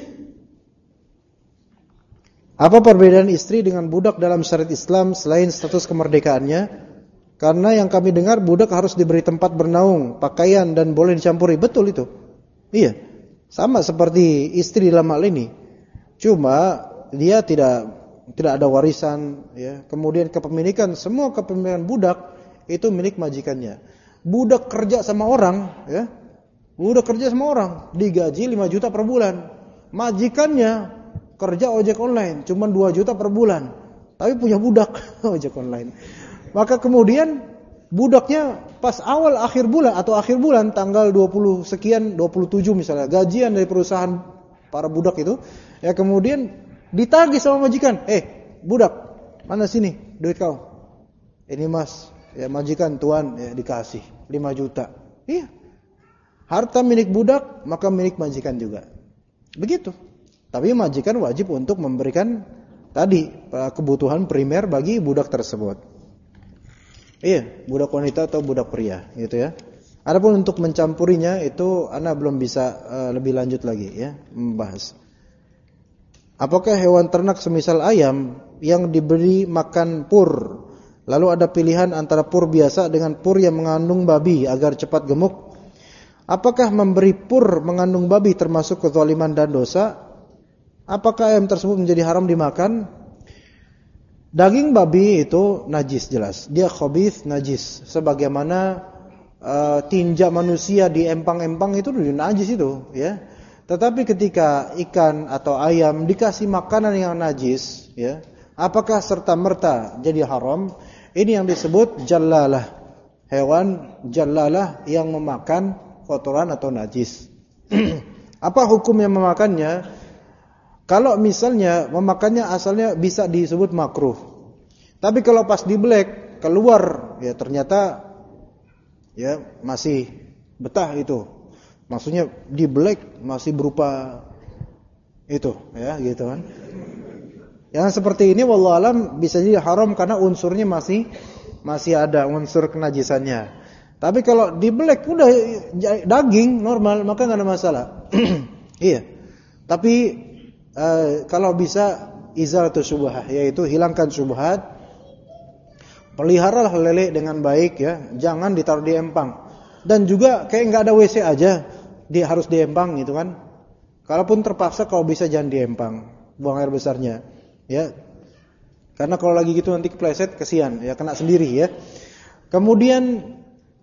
Apa perbedaan istri dengan budak dalam syariat Islam selain status kemerdekaannya? Karena yang kami dengar budak harus diberi tempat bernaung, pakaian, dan boleh dicampuri. Betul itu. Iya. Sama seperti istri dalam hal ini. Cuma dia tidak ada warisan, ya. Kemudian kepemilikan, semua kepemilikan budak itu milik majikannya. Budak kerja sama orang, ya. Budak kerja sama orang, digaji 5 juta per bulan. Majikannya kerja ojek online, cuma 2 juta per bulan. Tapi punya budak ojek online. Maka kemudian budaknya pas awal akhir bulan atau akhir bulan tanggal 20 sekian, 27 misalnya, gajian dari perusahaan para budak itu, ya, kemudian ditagih sama majikan, budak, mana sini duit kau? Ini mas, ya majikan tuan, ya dikasih 5 juta. Iya, harta milik budak maka milik majikan juga. Begitu. Tapi majikan wajib untuk memberikan tadi kebutuhan primer bagi budak tersebut. Iya, budak wanita atau budak pria, gitu ya. Adapun untuk mencampurinya itu ana belum bisa lebih lanjut lagi ya membahas. Apakah hewan ternak semisal ayam yang diberi makan pur, lalu ada pilihan antara pur biasa dengan pur yang mengandung babi agar cepat gemuk? Apakah memberi pur mengandung babi termasuk kezaliman dan dosa? Apakah ayam tersebut menjadi haram dimakan? Daging babi itu najis jelas. Dia khabith, najis. Sebagaimana tinja manusia di empang-empang itu najis itu, ya. Tetapi ketika ikan atau ayam dikasih makanan yang najis, ya, apakah serta-merta jadi haram? Ini yang disebut jallalah. Hewan jallalah yang memakan kotoran atau najis. Apa hukumnya memakannya? Kalau misalnya memakannya asalnya bisa disebut makruh. Tapi kalau pas di black keluar, ya ternyata ya masih betah itu. Maksudnya di black masih berupa itu, ya gitu kan. Yang seperti ini wallahu alam bisa jadi haram karena unsurnya masih ada unsur kenajisannya. Tapi kalau di black udah daging normal maka enggak ada masalah. Iya. Tapi kalau bisa izalatus syubhah, yaitu hilangkan syubhat. Peliharalah lele dengan baik, ya, jangan ditaruh di empang. Dan juga kayak enggak ada WC aja, dia harus di empang gitu kan. Kalaupun terpaksa kalau bisa jangan di empang, buang air besarnya, ya. Karena kalau lagi gitu nanti kepleset kesian, ya kena sendiri ya. Kemudian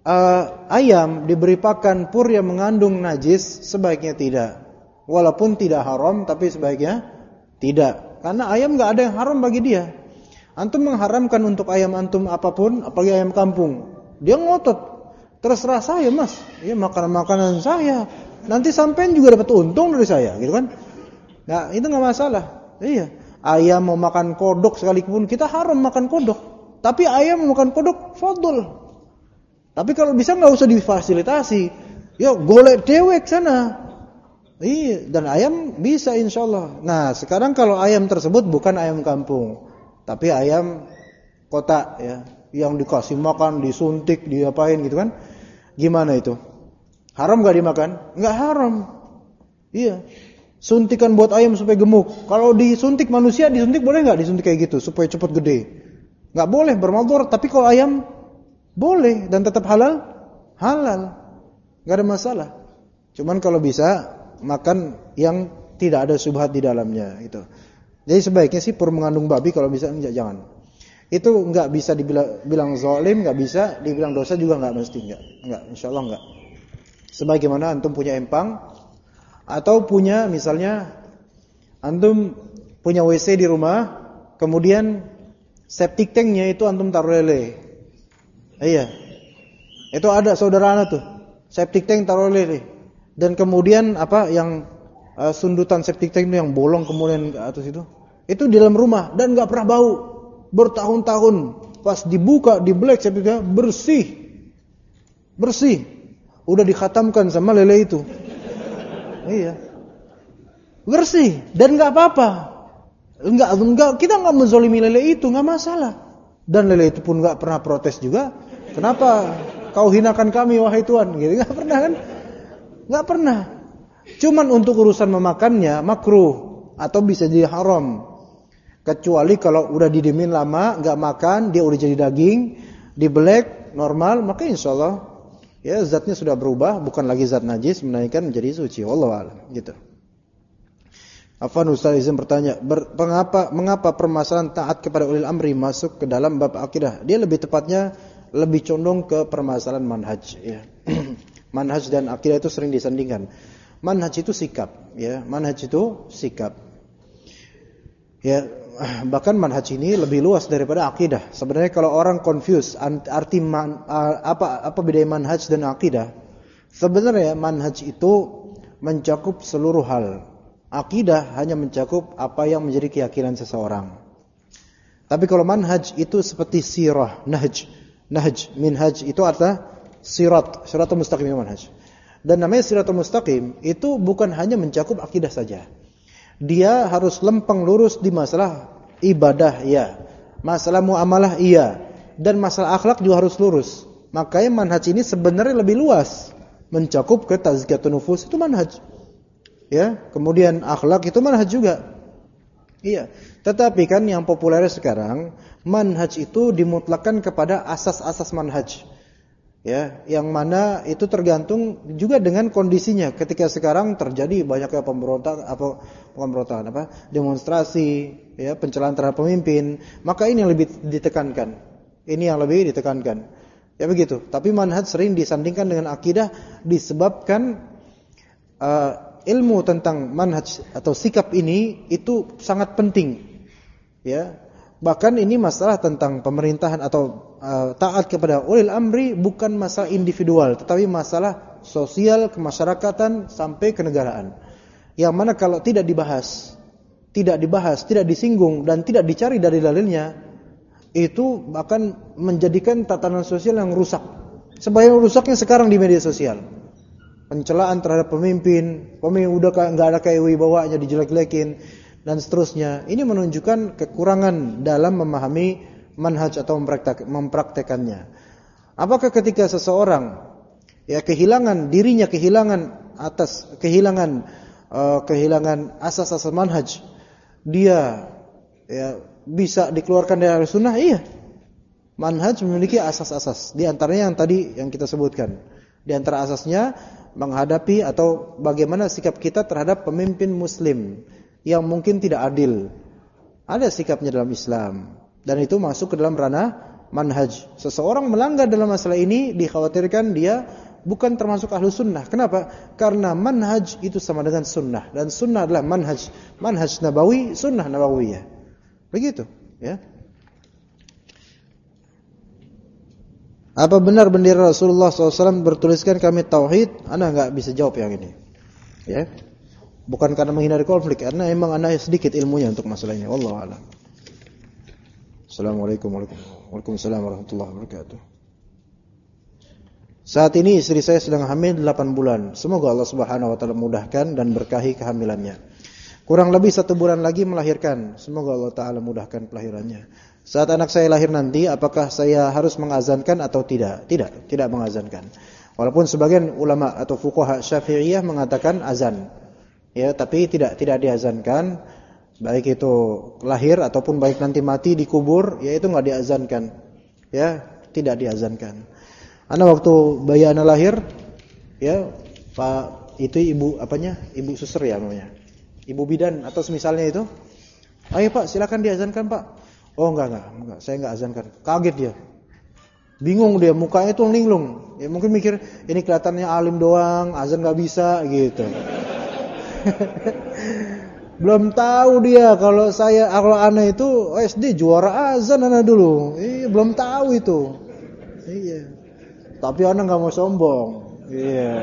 ayam diberi pakan pur yang mengandung najis, sebaiknya tidak. Walaupun tidak haram tapi sebaiknya tidak. Karena ayam enggak ada yang haram bagi dia. Antum mengharamkan untuk ayam antum apapun, apalagi ayam kampung. Dia ngotot. Terserah saya, Mas. Ya makanan-makanan saya. Nanti sampean juga dapat untung dari saya, gitu kan? Nah, itu enggak masalah. Iya. Ayam mau makan kodok sekalipun kita haram makan kodok. Tapi ayam mau makan kodok fadl. Tapi kalau bisa enggak usah difasilitasi. Ya golek dewek sana. Iya, dan ayam bisa insyaallah. Nah, sekarang kalau ayam tersebut bukan ayam kampung, tapi ayam kota, ya, yang dikasih makan, disuntik, diapain gitu kan? Gimana itu? Haram enggak dimakan? Enggak haram. Iya. Suntikan buat ayam supaya gemuk. Kalau disuntik manusia, disuntik boleh enggak disuntik kayak gitu supaya cepat gede? Enggak boleh, bermadharat. Tapi kalau ayam boleh dan tetap halal? Halal. Enggak ada masalah. Cuman kalau bisa makan yang tidak ada syubhat di dalamnya itu. Jadi sebaiknya sih pur mengandung babi kalau bisa jangan. Itu enggak bisa dibilang zalim, enggak bisa dibilang dosa juga enggak mesti enggak insyaallah enggak. Sebagaimana antum punya empang atau punya misalnya antum punya WC di rumah, kemudian septic tanknya itu antum taruh lele. Iya. Itu ada saudara anak tuh. Septic tank taruh lele. Dan kemudian apa yang sundutan septic tank itu yang bolong kemudian ke atas itu di dalam rumah dan enggak pernah bau bertahun-tahun. Pas dibuka di black septic tank bersih, udah dikhatamkan sama lele itu. Iya, bersih dan enggak apa-apa. Enggak kita enggak menzalimi lele itu, enggak masalah. Dan lele itu pun enggak pernah protes juga. Kenapa kau hinakan kami wahai Tuhan? Gitu enggak pernah kan? Enggak pernah. Cuman untuk urusan memakannya makruh atau bisa jadi haram. Kecuali kalau udah didimin lama, enggak makan, dia udah jadi daging, di black normal, maka insyaallah ya zatnya sudah berubah, bukan lagi zat najis, melainkan menjadi suci. Wallahu a'lam, gitu. Afwan Ustaz izin bertanya, mengapa permasalahan taat kepada ulil amri masuk ke dalam bab akidah? Dia lebih tepatnya lebih condong ke permasalahan manhaj, ya. Manhaj dan akidah itu sering disandingkan. Manhaj itu sikap, ya. Manhaj itu sikap. Ya, bahkan manhaj ini lebih luas daripada akidah. Sebenarnya kalau orang confuse arti apa beda manhaj dan akidah? Sebenarnya manhaj itu mencakup seluruh hal. Akidah hanya mencakup apa yang menjadi keyakinan seseorang. Tapi kalau manhaj itu seperti sirah, minhaj itu artinya siratul mustaqim manhaj. Dan namanya siratul mustaqim itu bukan hanya mencakup akidah saja. Dia harus lempeng lurus di masalah ibadah, ya. Masalah muamalah, iya. Dan masalah akhlak juga harus lurus. Makanya manhaj ini sebenarnya lebih luas. Mencakup ke tazkiyatun nufus itu manhaj. Ya, kemudian akhlak itu manhaj juga. Iya. Tetapi kan yang populer sekarang, manhaj itu dimutlakkan kepada asas-asas manhaj. Ya, yang mana itu tergantung juga dengan kondisinya. Ketika sekarang terjadi banyaknya demonstrasi, ya, pencelaan terhadap pemimpin, maka ini yang lebih ditekankan. Ini yang lebih ditekankan. Ya begitu. Tapi manhaj sering disandingkan dengan akidah disebabkan ilmu tentang manhaj atau sikap ini itu sangat penting. Ya. Bahkan ini masalah tentang pemerintahan atau taat kepada ulil amri bukan masalah individual, tetapi masalah sosial, kemasyarakatan sampai kenegaraan. Yang mana kalau tidak dibahas, tidak disinggung dan tidak dicari dari dalilnya, itu akan menjadikan tatanan sosial yang rusak. Sebagai rusaknya sekarang di media sosial. Pencelaan terhadap pemimpin udah enggak ada kewibawanya, dijelek-jelekin dan seterusnya. Ini menunjukkan kekurangan dalam memahami manhaj atau mempraktekannya. Apakah ketika seseorang kehilangan dirinya, kehilangan asas-asas manhaj, dia bisa dikeluarkan dari sunnah? Iya. Manhaj memiliki asas-asas. Di antaranya yang tadi yang kita sebutkan. Di antara asasnya menghadapi atau bagaimana sikap kita terhadap pemimpin muslim yang mungkin tidak adil. Ada sikapnya dalam Islam dan itu masuk ke dalam ranah manhaj. Seseorang melanggar dalam masalah ini dikhawatirkan dia bukan termasuk ahlu sunnah. Kenapa? Karena manhaj itu sama dengan sunnah dan sunnah adalah manhaj nabawi, sunnah nabawiyah. Begitu, ya. Apa benar bendera Rasulullah SAW bertuliskan kami tauhid? Ana enggak bisa jawab yang ini. Ya. Bukan karena menghindari konflik, karena memang ana sedikit ilmunya untuk masalah ini. Wallahu a'lam. Assalamualaikum warahmatullahi wabarakatuh. Saat ini istri saya sedang hamil 8 bulan. Semoga Allah Subhanahu wa taala mudahkan dan berkahi kehamilannya. Kurang lebih 1 bulan lagi melahirkan. Semoga Allah taala mudahkan kelahirannya. Saat anak saya lahir nanti, apakah saya harus mengazankan atau tidak? Tidak mengazankan. Walaupun sebagian ulama atau fuqaha Syafi'iyah mengatakan azan. Ya, tapi tidak diazankan, baik itu lahir ataupun baik nanti mati dikubur, ya itu enggak diazankan. Ya, tidak diazankan. Ana waktu bayi ana lahir, ya, Pak itu ibu Ibu suster ya namanya. Ibu bidan atau semisalnya itu. Ayo Pak, silakan diazankan Pak. Oh enggak, saya enggak azankan. Kaget dia. Bingung dia, mukanya tuh linglung. Ya mungkin mikir ini kelihatannya alim doang, azan enggak bisa gitu. Belum tahu dia kalau ana itu SD juara azan ana dulu. Belum tahu itu. Iya. Tapi ana enggak mau sombong. Iya.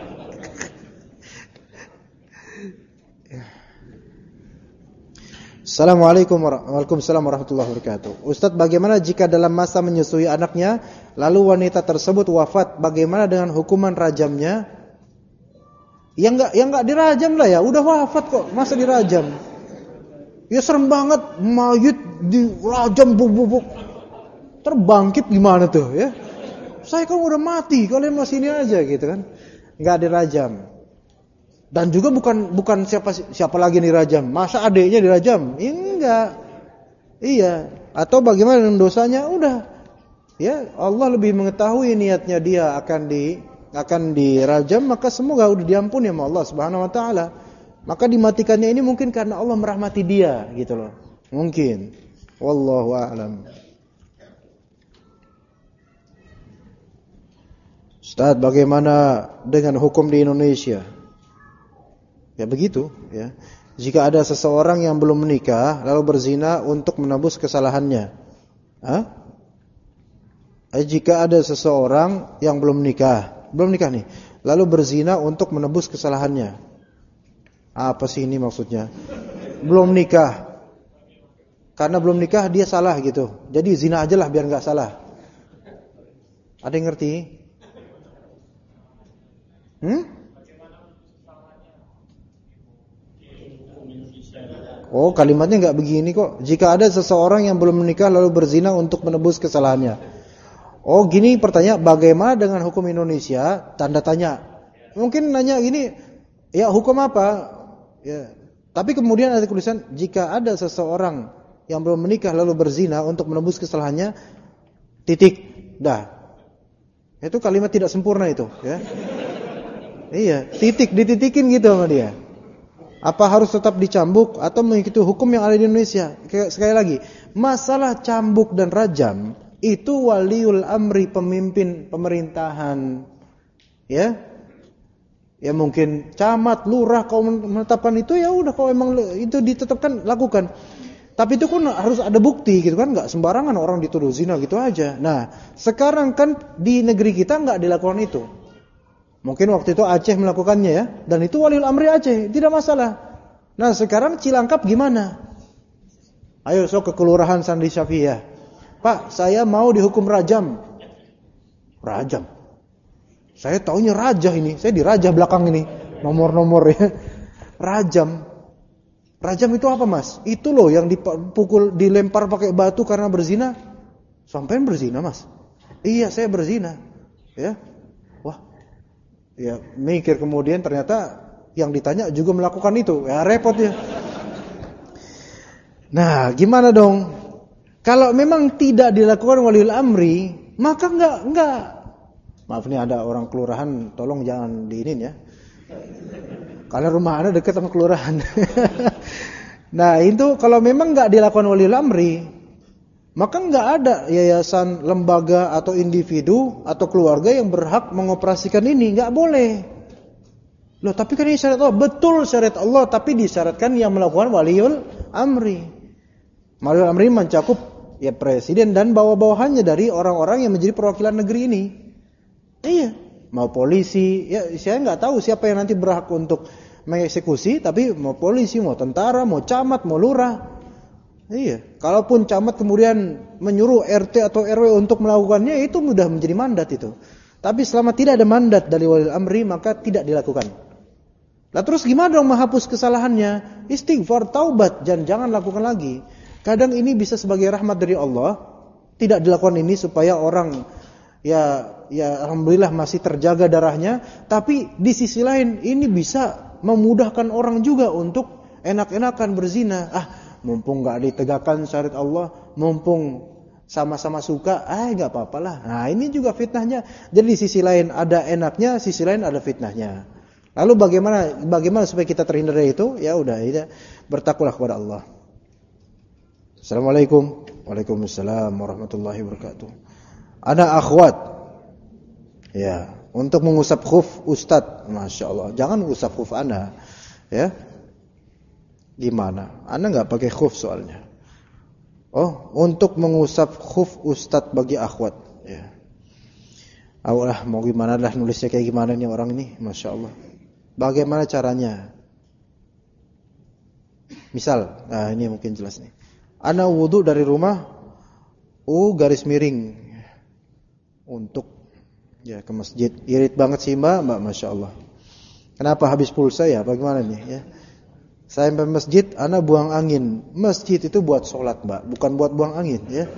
Assalamualaikum warahmatullahi wabarakatuh. Ustadz, bagaimana jika dalam masa menyusui anaknya lalu wanita tersebut wafat, bagaimana dengan hukuman rajamnya? Ya enggak dirajam lah ya, udah wafat kok, masa dirajam? Ya serem banget, mayit dirajam bubuk-bubuk. Terbangkit gimana tuh ya? Saya kan udah mati, kalian masih ini aja gitu kan. Enggak dirajam. Dan juga bukan siapa lagi dirajam. Masa adiknya dirajam? Ya, enggak. Iya, atau bagaimana dengan dosanya? Udah. Ya, Allah lebih mengetahui niatnya dia akan dirajam, maka semoga udah diampuni sama Allah Subhanahu wa taala. Maka dimatikannya ini mungkin karena Allah merahmati dia gitu loh. Mungkin. Wallahu a'lam. Ustaz, bagaimana dengan hukum di Indonesia? Ya begitu, ya. Jika ada seseorang yang belum menikah lalu berzina untuk menebus kesalahannya. Jika ada seseorang yang belum nikah nih, lalu berzina untuk menebus kesalahannya. Apa sih ini maksudnya? Belum nikah. Karena belum nikah dia salah gitu. Jadi zina aja lah biar enggak salah. Ada yang ngerti? Oh, kalimatnya enggak begini kok. Jika ada seseorang yang belum menikah lalu berzina untuk menebus kesalahannya. Oh, gini pertanyaan, bagaimana dengan hukum Indonesia? Tanda tanya. Mungkin nanya gini, ya hukum apa? Ya. Tapi kemudian ada tulisan, jika ada seseorang yang belum menikah lalu berzina untuk menebus kesalahannya, titik. Dah. Itu kalimat tidak sempurna itu, ya. Iya, dititikin gitu sama dia. Apa harus tetap dicambuk atau mengikuti hukum yang ada di Indonesia? Sekali lagi, masalah cambuk dan rajam itu waliul amri, pemimpin pemerintahan. Ya. Ya mungkin camat, lurah kalau menetapkan itu, ya udah, kalau emang itu ditetapkan lakukan. Tapi itu kan harus ada bukti gitu kan, enggak sembarangan orang dituduh zina gitu aja. Nah, sekarang kan di negeri kita enggak dilakukan itu. Mungkin waktu itu Aceh melakukannya ya, dan itu waliul amri Aceh, tidak masalah. Nah sekarang Cilangkap gimana? Ayo sok ke kelurahan Sandi Syafi'iyah. Pak, saya mau dihukum rajam. Rajam. Saya taunya rajah ini, saya dirajah belakang ini, nomor-nomor ya. Rajam. Rajam itu apa mas? Itu loh yang dipukul, dilempar pakai batu karena berzina. Sampai berzina mas? Iya saya berzina. Ya. Ya, mikir kemudian ternyata yang ditanya juga melakukan itu. Ya repot ya. Nah, gimana dong? Kalau memang tidak dilakukan waliul amri, maka enggak. Maaf nih ada orang kelurahan, tolong jangan diinin ya. Karena rumah Anda dekat sama kelurahan. Nah, itu kalau memang enggak dilakukan waliul amri, maka enggak ada yayasan, lembaga atau individu atau keluarga yang berhak mengoperasikan ini, enggak boleh. Loh, tapi kan ini syariat Allah. Betul syariat Allah, tapi disyaratkan yang melakukan waliul amri. Waliul amri mencakup ya presiden dan bawah-bawahannya dari orang-orang yang menjadi perwakilan negeri ini. Iya, mau polisi, ya saya enggak tahu siapa yang nanti berhak untuk mengeksekusi, tapi mau polisi, mau tentara, mau camat, mau lurah. Iya, kalaupun camat kemudian menyuruh RT atau RW untuk melakukannya, itu mudah menjadi mandat itu. Tapi selama tidak ada mandat dari waliul amri, maka tidak dilakukan. Lah terus gimana dong menghapus kesalahannya? Istighfar, taubat, jangan lakukan lagi. Kadang ini bisa sebagai rahmat dari Allah. Tidak dilakukan ini supaya orang ya alhamdulillah masih terjaga darahnya, tapi di sisi lain ini bisa memudahkan orang juga untuk enak-enakan berzina. Mumpung gak ditegakkan syariat Allah, mumpung sama-sama suka, gak apa-apalah. Nah ini juga fitnahnya. Jadi di sisi lain ada enaknya, sisi lain ada fitnahnya. Lalu bagaimana supaya kita terhindar dari itu? Ya udah, bertakwalah kepada Allah. Assalamualaikum. Waalaikumsalam warahmatullahi wabarakatuh. Ada akhwat, ya, untuk mengusap khuf Ustadz, masya Allah. Jangan mengusap khuf Anda, ya. Gimana? Anda nggak pakai khuf soalnya. Oh, untuk mengusap khuf Ustadz bagi akhwat. Ya. Awalah, mau gimana lah nulisnya kayak gimana nih orang ini, masya Allah. Bagaimana caranya? Misal, nah ini mungkin jelas nih. Anda wudu dari rumah, garis miring untuk ya ke masjid. Irit banget sih mbak, masya Allah. Kenapa habis pulsa ya? Bagaimana nih? Ya. Saya sampai masjid, ana buang angin. Masjid itu buat sholat, mbak, bukan buat buang angin, ya.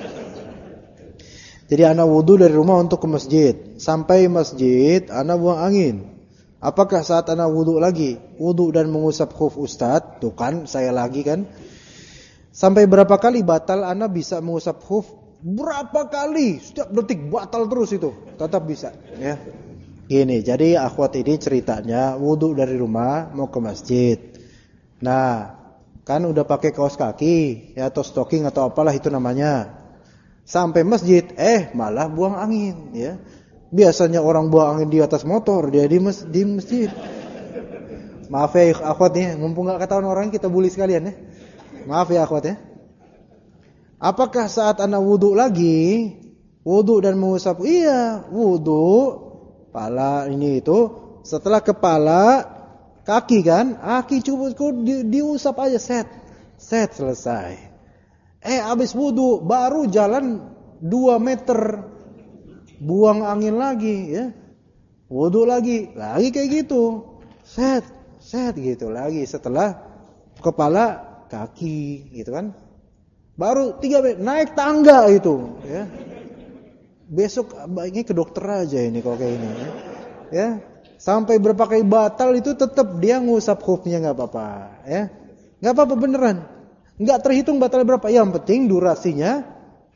Jadi ana wudu dari rumah untuk ke masjid. Sampai masjid, ana buang angin. Apakah saat ana wudu lagi, wudu dan mengusap khuf Ustadz, tuh kan, saya lagi kan. Sampai berapa kali batal ana bisa mengusap khuf? Berapa kali? Setiap detik batal terus itu. Tetap bisa, ya. Gini, jadi akhwat ini ceritanya wudu dari rumah mau ke masjid. Nah, kan udah pakai kaos kaki ya, atau stocking atau apalah itu namanya. Sampai masjid, malah buang angin, ya. Biasanya orang buang angin di atas motor, dia di masjid. Maaf ya akhwat nih, mumpung enggak ketahuan orang, kita bully sekalian ya. Maaf ya akhwat ya. Apakah saat ana wudu lagi, wudu dan mengusap? Iya, wudu, kepala ini itu, setelah kepala kaki kan, kaki cukup diusap aja, set selesai. Habis wudu baru jalan 2 meter, buang angin lagi, ya. Wudu lagi kayak gitu, set gitu lagi setelah kepala kaki, gitu kan. Baru 3 meter naik tangga itu, ya. Besok baiknya ke dokter aja ini kalau kayak ini, ya. Sampai berapa kali batal itu tetap dia ngusap khufnya, enggak apa-apa, ya. Enggak apa-apa beneran. Enggak terhitung batal berapa, yang penting durasinya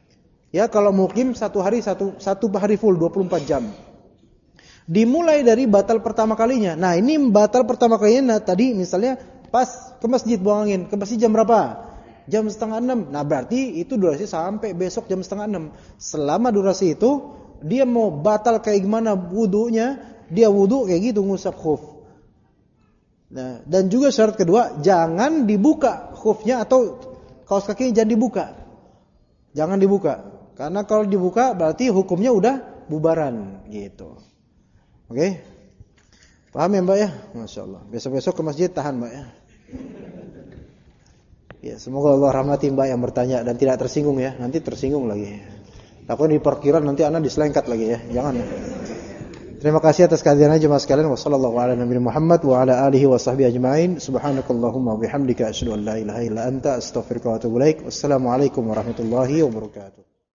Ya, kalau mukim satu hari full 24 jam. Dimulai dari batal pertama kalinya. Nah, ini batal pertama kalinya. Nah, tadi misalnya pas ke masjid buang angin. Ke masjid jam berapa? Jam 5:30. Nah, berarti itu durasi sampai besok jam 5:30. Selama durasi itu, dia mau batal kayak gimana wudunya, dia wudu kayak gitu ngusap khuf. Nah, dan juga syarat kedua, jangan dibuka khufnya atau kaos kakinya jangan dibuka. Jangan dibuka. Karena kalau dibuka berarti hukumnya udah bubaran gitu. Oke? Paham ya Mbak ya? Masya Allah. Besok-besok ke masjid tahan Mbak ya. Ya, semoga Allah rahmati Mbak yang bertanya dan tidak tersinggung ya. Nanti tersinggung lagi. Takut di parkiran nanti anak diselengkat lagi ya. Jangan ya. Terima kasih atas kehadirannya jemaah sekalian. Wassallallahu ala nabiyina Muhammad wa ala alihi wa sahbihi ajma'in. Subhanakallahumma wa bihamdika asyhadu an la ilaha illa anta astaghfiruka wa atubu ilaik. Wassalamualaikum warahmatullahi wabarakatuh.